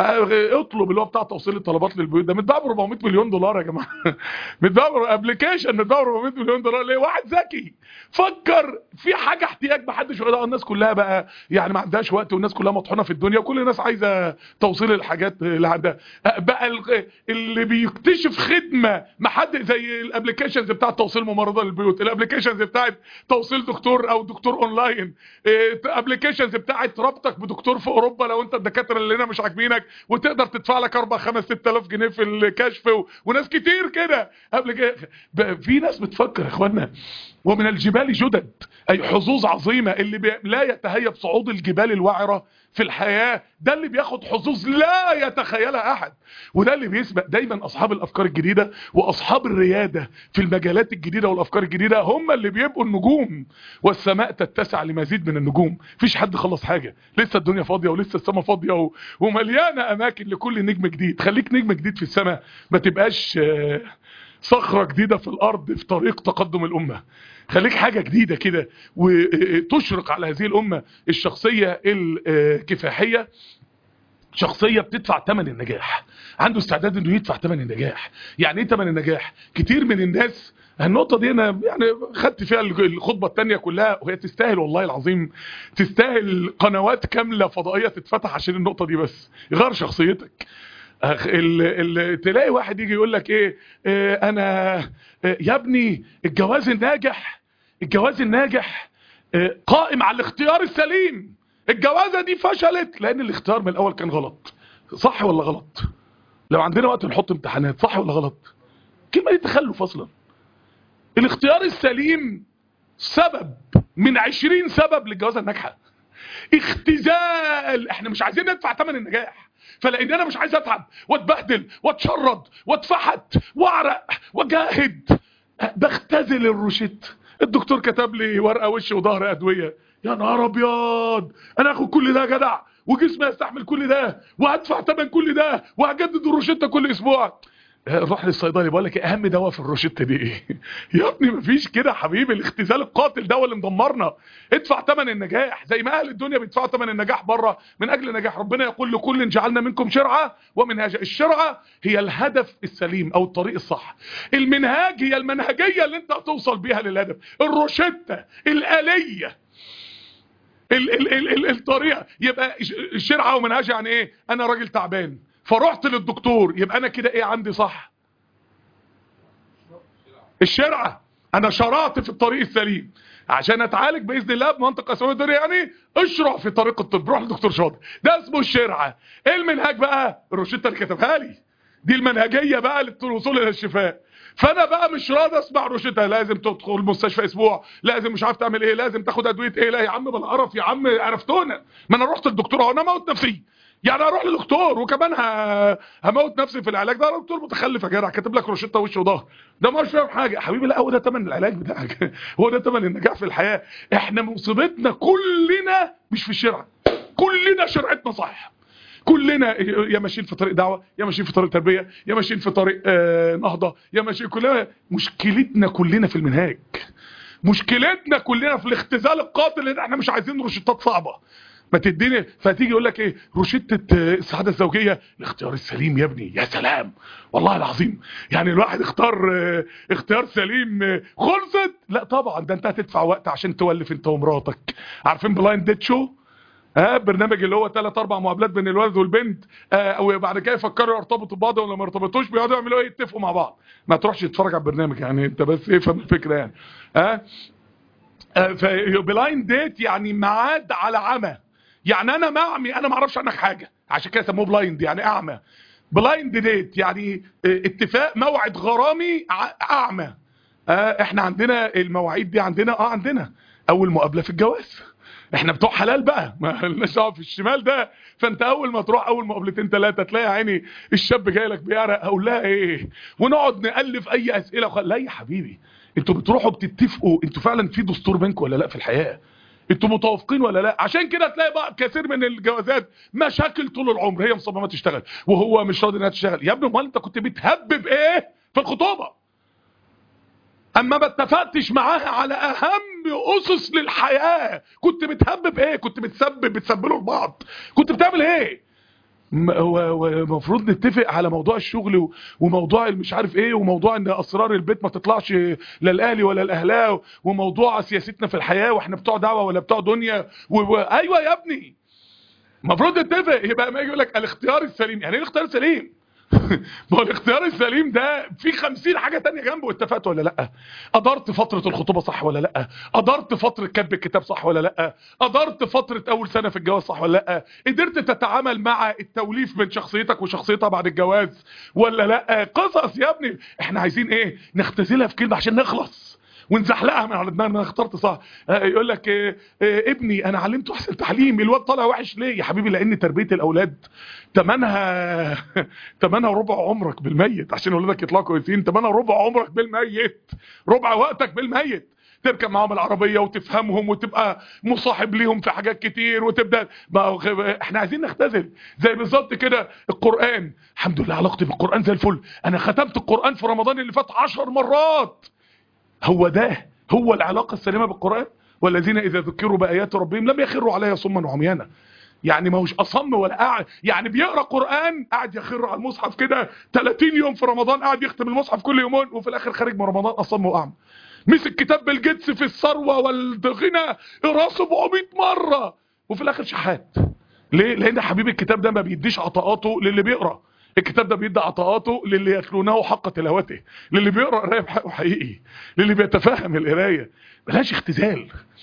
S1: اطلب اللي هو بتاع توصيل الطلبات للبيوت ده متباع ب أربعمائة مليون دولار يا جماعه. متباع ابلكيشن متباع ب أربعمائة مليون دولار. ليه؟ واحد ذكي فكر في حاجه احتياج ما حدش واخدها. الناس كلها بقى يعني ما عندهاش وقت، والناس كلها مطحونه في الدنيا، وكل الناس عايزه توصيل الحاجات اللي عندها. بقى اللي بيكتشف خدمه ما حد زي الابلكيشنز بتاعه توصيل ممرضه للبيوت، الابلكيشنز بتاعه توصيل دكتور او دكتور اونلاين، ابلكيشنز بتاعه ربطك بدكتور في اوروبا لو انت الدكاتره اللي هنا مش عاجبينك وتقدر تدفع لك أربعة خمسة ستة آلاف جنيه في الكشف و... وناس كتير كده قبل كده. في ناس بتفكر يا اخوانا. ومن الجبال جدد اي حظوظ عظيمه. اللي بي... لا يتهيب صعود الجبال الوعره في الحياه ده اللي بياخد حظوظ لا يتخيلها احد، وده اللي بيسبق دايما اصحاب الافكار الجديده واصحاب الرياده في المجالات الجديده والافكار الجديده، هم اللي بيبقوا النجوم. والسماء تتسع لمزيد من النجوم. مفيش حد خلص حاجه، لسه الدنيا فاضيه ولسه السماء فاضيه و... ومليانه اماكن لكل نجم جديد. خليك نجم جديد في السماء، ما تبقاش صخره جديده في الارض في طريق تقدم الامه. خليك حاجة جديدة كده وتشرق على هذه الأمة. الشخصية الكفاحية شخصية بتدفع ثمن النجاح، عنده استعداد انه يدفع ثمن النجاح. يعني ايه ثمن النجاح؟ كتير من الناس النقطة دي انا يعني خدت فيها الخطبة التانية كلها، وهي تستاهل والله العظيم، تستاهل قنوات كاملة فضائية تتفتح عشان النقطة دي بس يغير شخصيتك. ال ال تلاقي واحد يجي يقول لك ايه, إيه انا إيه يا ابني الجواز الناجح الجواز الناجح إيه قائم على الاختيار السليم. الجوازة دي فشلت لان الاختيار من الاول كان غلط. صح ولا غلط؟ لو عندنا وقت نحط امتحانات، صح ولا غلط؟ كلمة دي تخلف اصلا. الاختيار السليم سبب من عشرين سبب للجوازة الناجحة. اختزال، احنا مش عايزين ندفع ثمن النجاح، فلان انا مش عايز اتعب واتبهدل واتشرد واتفحت واعرق واجاهد بختزل الروشت. الدكتور كتب لي ورقه وش وظهر ادويه، يا نهار ابيض انا اخد كل ده يا جدع وجسمي يستحمل كل ده وهدفع ثمن كل ده وهجدد الروشته كل اسبوع. روح للصيدلي بقول لك اهم دواء في الروشته دي ايه؟ يا ابني مفيش كده يا حبيبي. الاختزال القاتل ده هو اللي مدمرنا. ادفع ثمن النجاح زي ما اهل الدنيا بيدفعوا ثمن النجاح بره من اجل نجاح. ربنا يقول لكل جعلنا منكم شرعه ومنهاجا. الشرعه هي الهدف السليم او الطريق الصح، المنهاج هي المنهجيه اللي انت هتوصل بيها للهدف، الروشته الاليه ال ال ال ال الطريقه. يبقى الشرعه ومنهاجها يعني ايه؟ انا راجل تعبان فرحت للدكتور، يبقى انا كده ايه عندي صح؟ الشرعه. انا شرعت في الطريق السليم عشان اتعالج باذن الله بمنطق اسباب الدنيا، يعني اشرع في طريق الطب، روح لدكتور شاطر، ده اسمه الشرعه. ايه المنهاج بقى؟ الروشته اللي كتبها لي دي المنهجيه بقى للوصول الى الشفاء. فانا بقى مش راضي اسمع روشته، لازم تدخل المستشفى اسبوع، لازم مش عارف تعمل ايه، لازم تاخد ادويه ايه. لا يا عم بلا قرف يا عم، عرفتونا. ما انا رحت للدكتور اهو، انا موت نفسي يعني اروح لدكتور وكمان ه... هموت نفسي في العلاج؟ ده دكتور متخلف يا جدع، كاتب لك روشته وش وظهر، ده مش فاهم حاجه يا حبيبي. لا هو ده ثمن العلاج بتاعك هو ده ثمن النجاح في الحياه. احنا مصيبتنا كلنا مش في الشرع، كلنا شرعتنا صح، كلنا يا ماشيين في طريق دعوه، يا ماشيين في طريق تربيه، يا ماشيين في طريق آه نهضه، يا ماشيين كلنا. مشكلتنا كلنا في المنهاج، مشكلتنا كلنا في الاختزال القاتل، ان احنا مش عايزين روشتات صعبه. ما تديني فتيجي يقول لك ايه روشته السعاده الزوجيه، الاختيار السليم يا ابني. يا سلام والله العظيم، يعني الواحد اختار اه اختيار سليم اه خلصت؟ لا طبعا، ده انت هتدفع وقت عشان تولف انت ومراتك. عارفين بلايند ديت شو؟ ها برنامج اللي هو ثلاث اربع مقابلات بين الولد والبنت، آه او بعد كده يفكروا يرتبطوا ببعض، ولا ما يرتبطوش بيقعدوا يعملوا ايه؟ يتفقوا مع بعض. ما تروحش تتفرج على البرنامج يعني، انت بس افهم الفكره يعني. ها آه بلايند ديت يعني ميعاد على عمى، يعني انا معمي، انا ما اعرفش عنك حاجه، عشان كده سموه بلايند يعني اعمى. بلايند ديت يعني اتفاق موعد غرامي اعمى. اه احنا عندنا المواعيد دي، عندنا اه عندنا اول مقابله في الجواز، احنا بتوع حلال بقى، ما لناش دعوه في الشمال ده. فانت اول ما تروح اول مقابلتين ثلاثه تلاقي يا عيني الشاب جاي لك بيعرق، اقول لها ايه ونقعد نالف اي اسئله وخ... لا يا حبيبي، انتوا بتروحوا بتتفقوا، انتوا فعلا في دستور بينكم ولا لا في الحياه؟ انتوا متوافقين ولا لا؟ عشان كده تلاقي بقى كثير من الجوازات مشاكل طول العمر، هي مصممه تشتغل وهو مش راضي انها تشتغل. يا ابني امال انت كنت بتهبب ايه في الخطوبه؟ اما ما اتفقتش معاها على اهم اسس للحياه، كنت بتهبب ايه؟ كنت بتسبب بتسبلوا لبعض، كنت بتعمل ايه؟ ومفروض نتفق على موضوع الشغل وموضوع مش عارف ايه، وموضوع ان اسرار البيت ما تطلعش لا الاهلي ولا الاهلاء، وموضوع سياستنا في الحياه، واحنا بتوع دعوه ولا بتوع دنيا و... و... ايوه يا ابني المفروض نتفق. يبقى ما يجي يقول لك الاختيار السليم، يعني ايه الاختيار السليم؟ ما هو الاختيار السليم ده في خمسين حاجة تانية جنبه. اتفقت ولا لا؟ قدرت فترة الخطوبة صح ولا لا؟ قدرت فترة كتب الكتاب صح ولا لا؟ قدرت فترة اول سنة في الجواز صح ولا لا؟ قدرت تتعامل مع التوليف بين شخصيتك وشخصيتها بعد الجواز ولا لا؟ قصص يا ابني. احنا عايزين ايه؟ نختزلها في كلمة عشان نخلص ونزحلقها من على دماغنا. انا اخترت صح. يقول لك إيه إيه ابني انا علمته احسن تعليم، الواد طالع وحش ليه يا حبيبي؟ لان تربيه الاولاد تمنها تمنها ربع عمرك بالميت، عشان اولادك يطلعوا كويسين تمنها ربع عمرك بالميت، ربع وقتك بالميت. تركب معاهم العربيه وتفهمهم وتبقى مصاحب ليهم في حاجات كتير، وتبدا احنا عايزين نختزل زي بالظبط كده. القران الحمد لله علاقتي بالقران زي الفل، انا ختمت القران في رمضان اللي فات عشر مرات. هو ده هو العلاقة السليمة بالقرآن؟ والذين إذا ذكروا بآيات ربهم لم يخروا عليها صما وعميانا. يعني ما هوش أصم ولا قاعد يعني بيقرأ قرآن قاعد يخر على المصحف كده ثلاثين يوم في رمضان، قاعد يختم المصحف كل يومين، وفي الآخر خارج من رمضان أصم وأعمى. مسك كتاب بالجدس في الثروة والغنى قراه سبعمية مرة، وفي الآخر شحات. ليه؟ لأن حبيب الكتاب ده ما بيديش عطاءاته للي بيقرأ، الكتاب ده بيدي عطاءاته للي يتلونه حق تلاوته، للي بيقرأ قرايه بحقه حقيقي، للي بيتفهم القرايه. بلاش اختزال.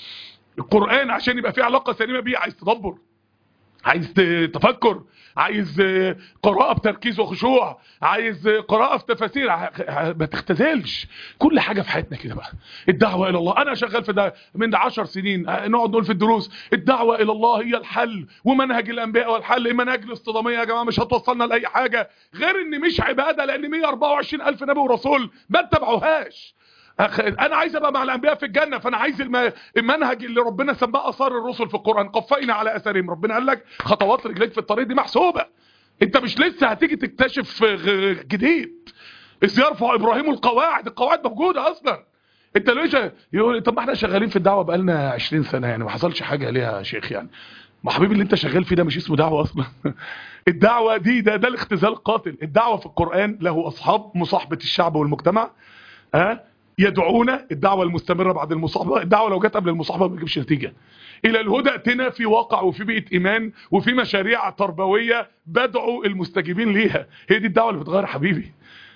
S1: القرآن عشان يبقى فيه علاقة سليمة بيه عايز تدبر، عايز تفكر، عايز قراءة بتركيز وخشوع، عايز قراءة في تفاسير. ما تختزلش. كل حاجة في حياتنا كده بقى. الدعوة إلى الله، أنا شغال في ده من عشر سنين، نقعد نقول في الدروس الدعوة إلى الله هي الحل، ومنهج الأنبياء والحل. منهج الاصطدامية يا جماعة مش هتوصلنا لأي حاجة غير إن مش عبادة، لأن مية واربعة وعشرين ألف نبي ورسول ما اتبعوهاش. انا عايز ابقى مع الانبياء في الجنه، فانا عايز المنهج اللي ربنا سماه اثار الرسل في القران، قفينا على اثارهم. ربنا قال لك خطوات رجليك في الطريق دي محسوبه، انت مش لسه هتيجي تكتشف جديد. اذ يرفع ابراهيم القواعد، القواعد موجوده اصلا. انت ليش يقول طب ما احنا شغالين في الدعوه بقالنا عشرين سنه يعني ما حصلش حاجه ليها يا شيخ يعني؟ ما حبيبي اللي انت شغال فيه ده مش اسمه دعوه اصلا. الدعوه دي ده ده الاختزال القاتل. الدعوه في القران له اصحاب، مصاحبه الشعب والمجتمع، ها أه؟ يدعونا. الدعوة المستمرة بعد المصاحبة، الدعوة لو جت قبل المصاحبة ما بتجيبش نتيجة. إلى الهدى ائتنا في واقع وفي بيئة إيمان وفي مشاريع تربوية بدعو المستجيبين ليها. هي دي الدعوة اللي بتغير حبيبي.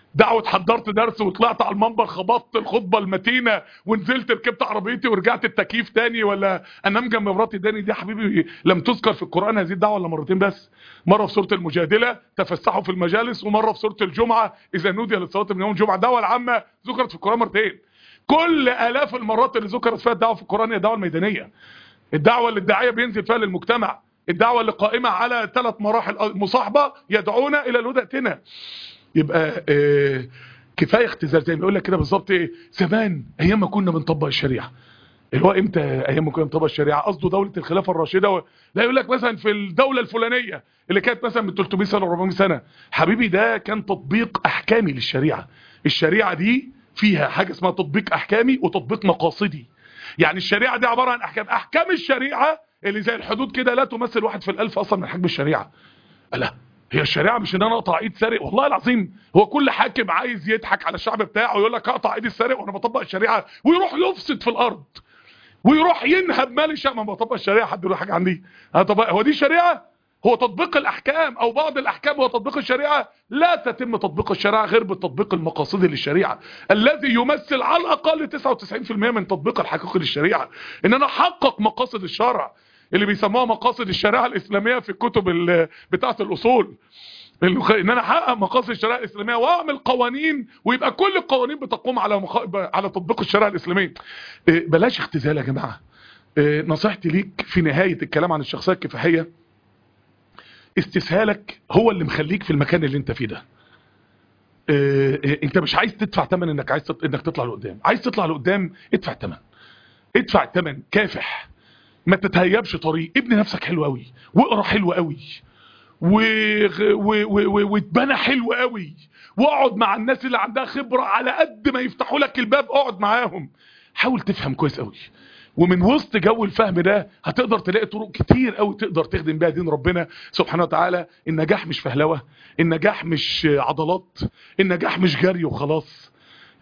S1: دعوة حضرت درس وطلعت على المنبر خبطت الخطبة المتينة ونزلت ركبت عربيتي ورجعت التكييف تاني، ولا انام جنب مراتي تاني، دي حبيبي لم تذكر في القرآن هذه الدعوة الا مرتين بس. مرة في سورة المجادلة تفسحوا في المجالس، ومرة في سورة الجمعة اذا نودي للصلاة من يوم الجمعة. الدعوة العامة ذكرت في القرآن مرتين. كل الاف المرات اللي ذكرت فيها الدعوة في القرآن هي الدعوة الميدانية، الدعوة اللي الداعية بينزل فيها للمجتمع، الدعوة اللي قائمة على ثلاث مراحل مصاحبة يدعون الى الهدى ائتنا. يبقى آه كفايه اختزال، زي ما بيقول لك كده بالظبط. ايه زمان ايام ما كنا بنطبق الشريعه، اللي هو امتى ايام ما كنا بنطبق الشريعه؟ قصده دوله الخلافه الراشده و... لا يقول لك مثلا في الدوله الفلانيه اللي كانت مثلا من ثلاثمائة سنه أربعمائة سنه. حبيبي ده كان تطبيق احكامي للشريعه. الشريعه دي فيها حاجه اسمها تطبيق احكامي وتطبيق مقاصدي. يعني الشريعه دي عباره عن احكام. احكام الشريعه اللي زي الحدود كده لا تمثل واحد في الالف اصلا من حجم الشريعه. لا، هي الشريعه مش ان انا اقطع ايد سارق. والله العظيم هو كل حاكم عايز يضحك على الشعب بتاعه ويقول لك اقطع ايد السارق وانا بطبق الشريعه، ويروح يفسد في الارض ويروح ينهب مال الشعب. ما بطبق الشريعه، حد يقول حاجه عندي هو دي شريعه؟ هو تطبيق الاحكام او بعض الاحكام هو تطبيق الشريعه. لا تتم تطبيق الشريعه غير بالتطبيق المقاصدي للشريعه، الذي يمثل على الاقل تسعة وتسعين بالمئة من تطبيق الحقيقي للشريعه. ان انا احقق مقاصد الشرع اللي بيسموها مقاصد الشريعه الاسلاميه في الكتب بتاعه الاصول، ان انا احقق مقاصد الشريعه الاسلاميه واعمل قوانين ويبقى كل القوانين بتقوم على مخ... على تطبيق الشريعه الاسلاميه. بلاش اختزال يا جماعه. نصيحتي ليك في نهايه الكلام عن الشخصيه الكفاحيه، استسهالك هو اللي مخليك في المكان اللي انت فيه ده. انت مش عايز تدفع ثمن انك عايز تط... انك تطلع لقدام. عايز تطلع لقدام ادفع ثمن، ادفع ثمن، كافح، ما تتهيبش طريق، ابني نفسك حلو قوي واقرا حلو قوي واتبنى حلو قوي، واقعد مع الناس اللي عندها خبرة على قد ما يفتحوا لك الباب اقعد معاهم. حاول تفهم كويس قوي، ومن وسط جو الفهم ده هتقدر تلاقي طرق كتير قوي تقدر تخدم بيها دين ربنا سبحانه وتعالى. النجاح مش فهلوة، النجاح مش عضلات، النجاح مش جري وخلاص.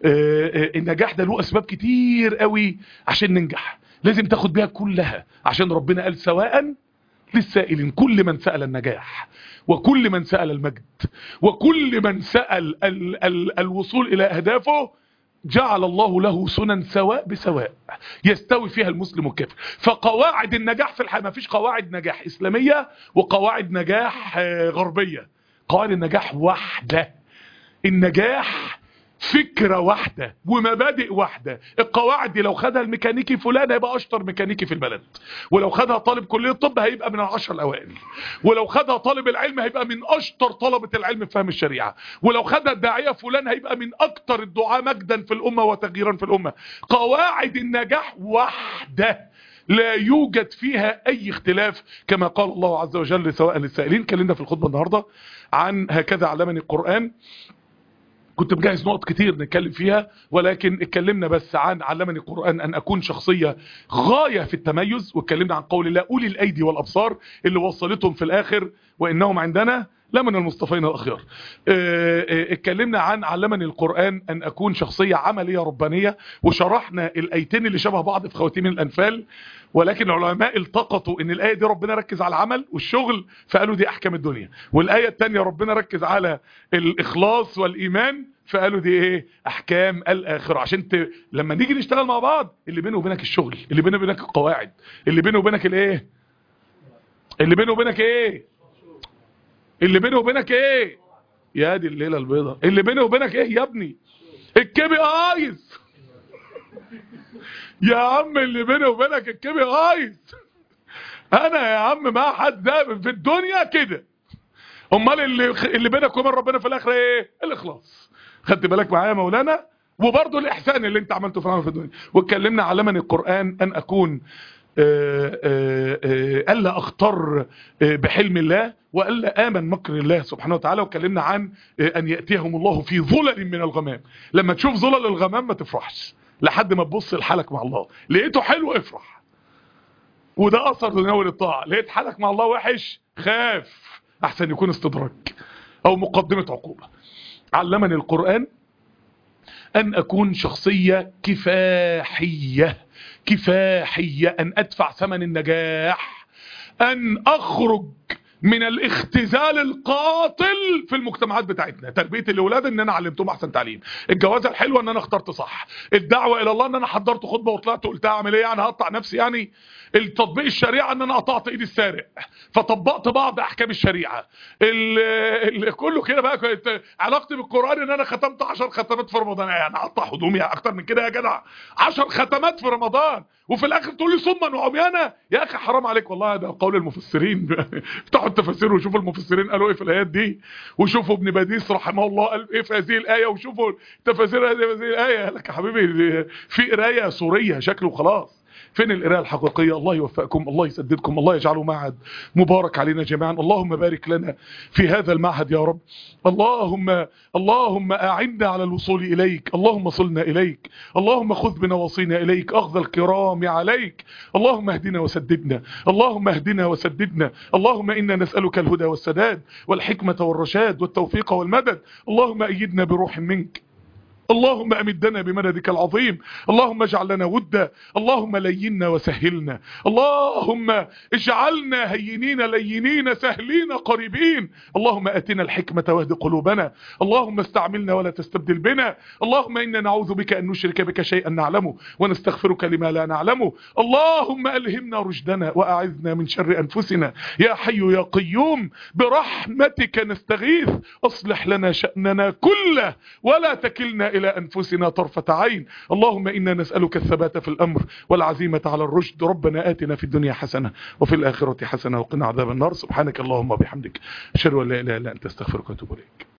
S1: النجاح ده له اسباب كتير قوي عشان ننجح، لازم تاخد بيها كلها، عشان ربنا قال سواء للسائلين، كل من سأل النجاح وكل من سأل المجد وكل من سأل ال ال الوصول إلى أهدافه جعل الله له سنن سواء بسواء يستوي فيها المسلم والكافر. فقواعد النجاح في الحياة، ما فيش قواعد نجاح إسلامية وقواعد نجاح غربية. قواعد النجاح واحدة، النجاح فكرة واحدة ومبادئ واحدة. القواعد دي لو خدها الميكانيكي فلان هيبقى اشطر ميكانيكي في البلد، ولو خدها طالب كلية الطب هيبقى من العشر الاوائل، ولو خدها طالب العلم هيبقى من اشطر طلبة العلم في فهم الشريعة، ولو خدها الداعية فلان هيبقى من اكتر الدعاة مجدا في الامة وتغييرا في الامة. قواعد النجاح واحدة لا يوجد فيها اي اختلاف، كما قال الله عز وجل سواء للسائلين. كلمنا في الخطبة النهاردة عن هكذا علمني القرآن. كنت مجهز نقط كتير نتكلم فيها، ولكن اتكلمنا بس عن علمني القرآن أن أكون شخصية غاية في التميز، واتكلمنا عن قول الله أولي الأيدي والأبصار اللي وصلتهم في الآخر وإنهم عندنا لمن المصطفين الأخيار. اتكلمنا عن علمني القرآن أن أكون شخصية عملية ربانية، وشرحنا الآيتين اللي شبه بعض في خواتيم الأنفال، ولكن العلماء التقطوا ان الآية دي ربنا ركز على العمل والشغل فقالوا دي احكام الدنيا، والآية التانية ربنا ركز على الإخلاص والإيمان فقالوا دي ايه احكام الآخرة. عشان ت... لما نيجي نشتغل مع بعض اللي بينه وبينك الشغل، اللي بينه وبينك القواعد، اللي بينه وبينك الايه اللي بينه وبينك ايه اللي بينه وبينك ايه يا دي الليلة البيضاء اللي بينه وبينك ايه يا ابني؟ الكبي قايس يا عم، اللي بيني وبينك الكبي غايز. انا يا عم ما حد ده في الدنيا كده. امال اللي اللي بينك وبين ربنا في الاخره ايه؟ الاخلاص. خدت بالك معايا يا مولانا؟ وبرضه الاحسان اللي انت عملته في في الدنيا. واتكلمنا علمني القرآن ان اكون آآ آآ الا اختار بحلم الله والا امن مكر الله سبحانه وتعالى. واتكلمنا عن ان ياتيهم الله في ظلل من الغمام. لما تشوف ظلل الغمام ما تفرحش لحد ما تبص لحالك مع الله، لقيته حلو افرح، وده اثر دنيوي للطاعه. لقيت حالك مع الله وحش خاف احسن يكون استدراج او مقدمه عقوبه. علمني القرآن ان اكون شخصيه كفاحيه، كفاحيه ان ادفع ثمن النجاح، ان اخرج من الاختزال القاتل في المجتمعات بتاعتنا. تربيه الاولاد ان انا علمتهم احسن تعليم، الجوازه الحلوه ان انا اخترت صح، الدعوه الى الله ان انا حضرت خطبه وطلعت قلتها، اعمل ايه يعني هقطع نفسي يعني؟ التطبيق الشريعه ان انا قطعت ايد السارق فطبقت بعض احكام الشريعه. ال ال كله كده بقى. كنت علاقتي بالقران ان انا ختمت عشر ختمات في رمضان، يعني اقطع هدومي اكتر من كده يا جدع؟ عشر ختمات في رمضان وفي الاخر تقول لي صما وعميانا؟ يا اخي حرام عليك والله. ده قول المفسرين. افتحوا التفاسير وشوفوا المفسرين قالوا ايه في الايات دي، وشوفوا ابن باديس رحمه الله قال ايه في هذه الايه، وشوفوا تفاسير هذه الايه. لك يا حبيبي في قرايه سوريه شكله خلاص. فين القراءة الحقيقية؟ الله يوفقكم، الله يسددكم، الله يجعله معهد مبارك علينا جميعا. اللهم بارك لنا في هذا المعهد يا رب. اللهم اللهم أعنا على الوصول إليك، اللهم صلنا إليك، اللهم خذ بنواصينا إليك أخذ الكرام عليك. اللهم اهدنا وسددنا، اللهم اهدنا وسددنا. اللهم إنا نسألك الهدى والسداد والحكمة والرشاد والتوفيق والمدد. اللهم أيدنا بروح منك، اللهم أمدنا بمددك العظيم. اللهم اجعل لنا ودا، اللهم لينا وسهلنا، اللهم اجعلنا هينين لينين سهلين قريبين. اللهم آتنا الحكمة واهد قلوبنا، اللهم استعملنا ولا تستبدل بنا. اللهم إنا نعوذ بك أن نشرك بك شيئا نعلمه ونستغفرك لما لا نعلمه. اللهم ألهمنا رشدنا وأعذنا من شر أنفسنا يا حي يا قيوم، برحمتك نستغيث. أصلح لنا شأننا كله ولا تكلنا إلى أنفسنا طرفة عين. اللهم إنا نسألك الثبات في الأمر والعزيمة على الرشد. ربنا آتنا في الدنيا حسنة وفي الآخرة حسنة وقنا عذاب النار. سبحانك اللهم وبحمدك أشهد أن لا إله إلا أنت أستغفرك وأتوب إليك.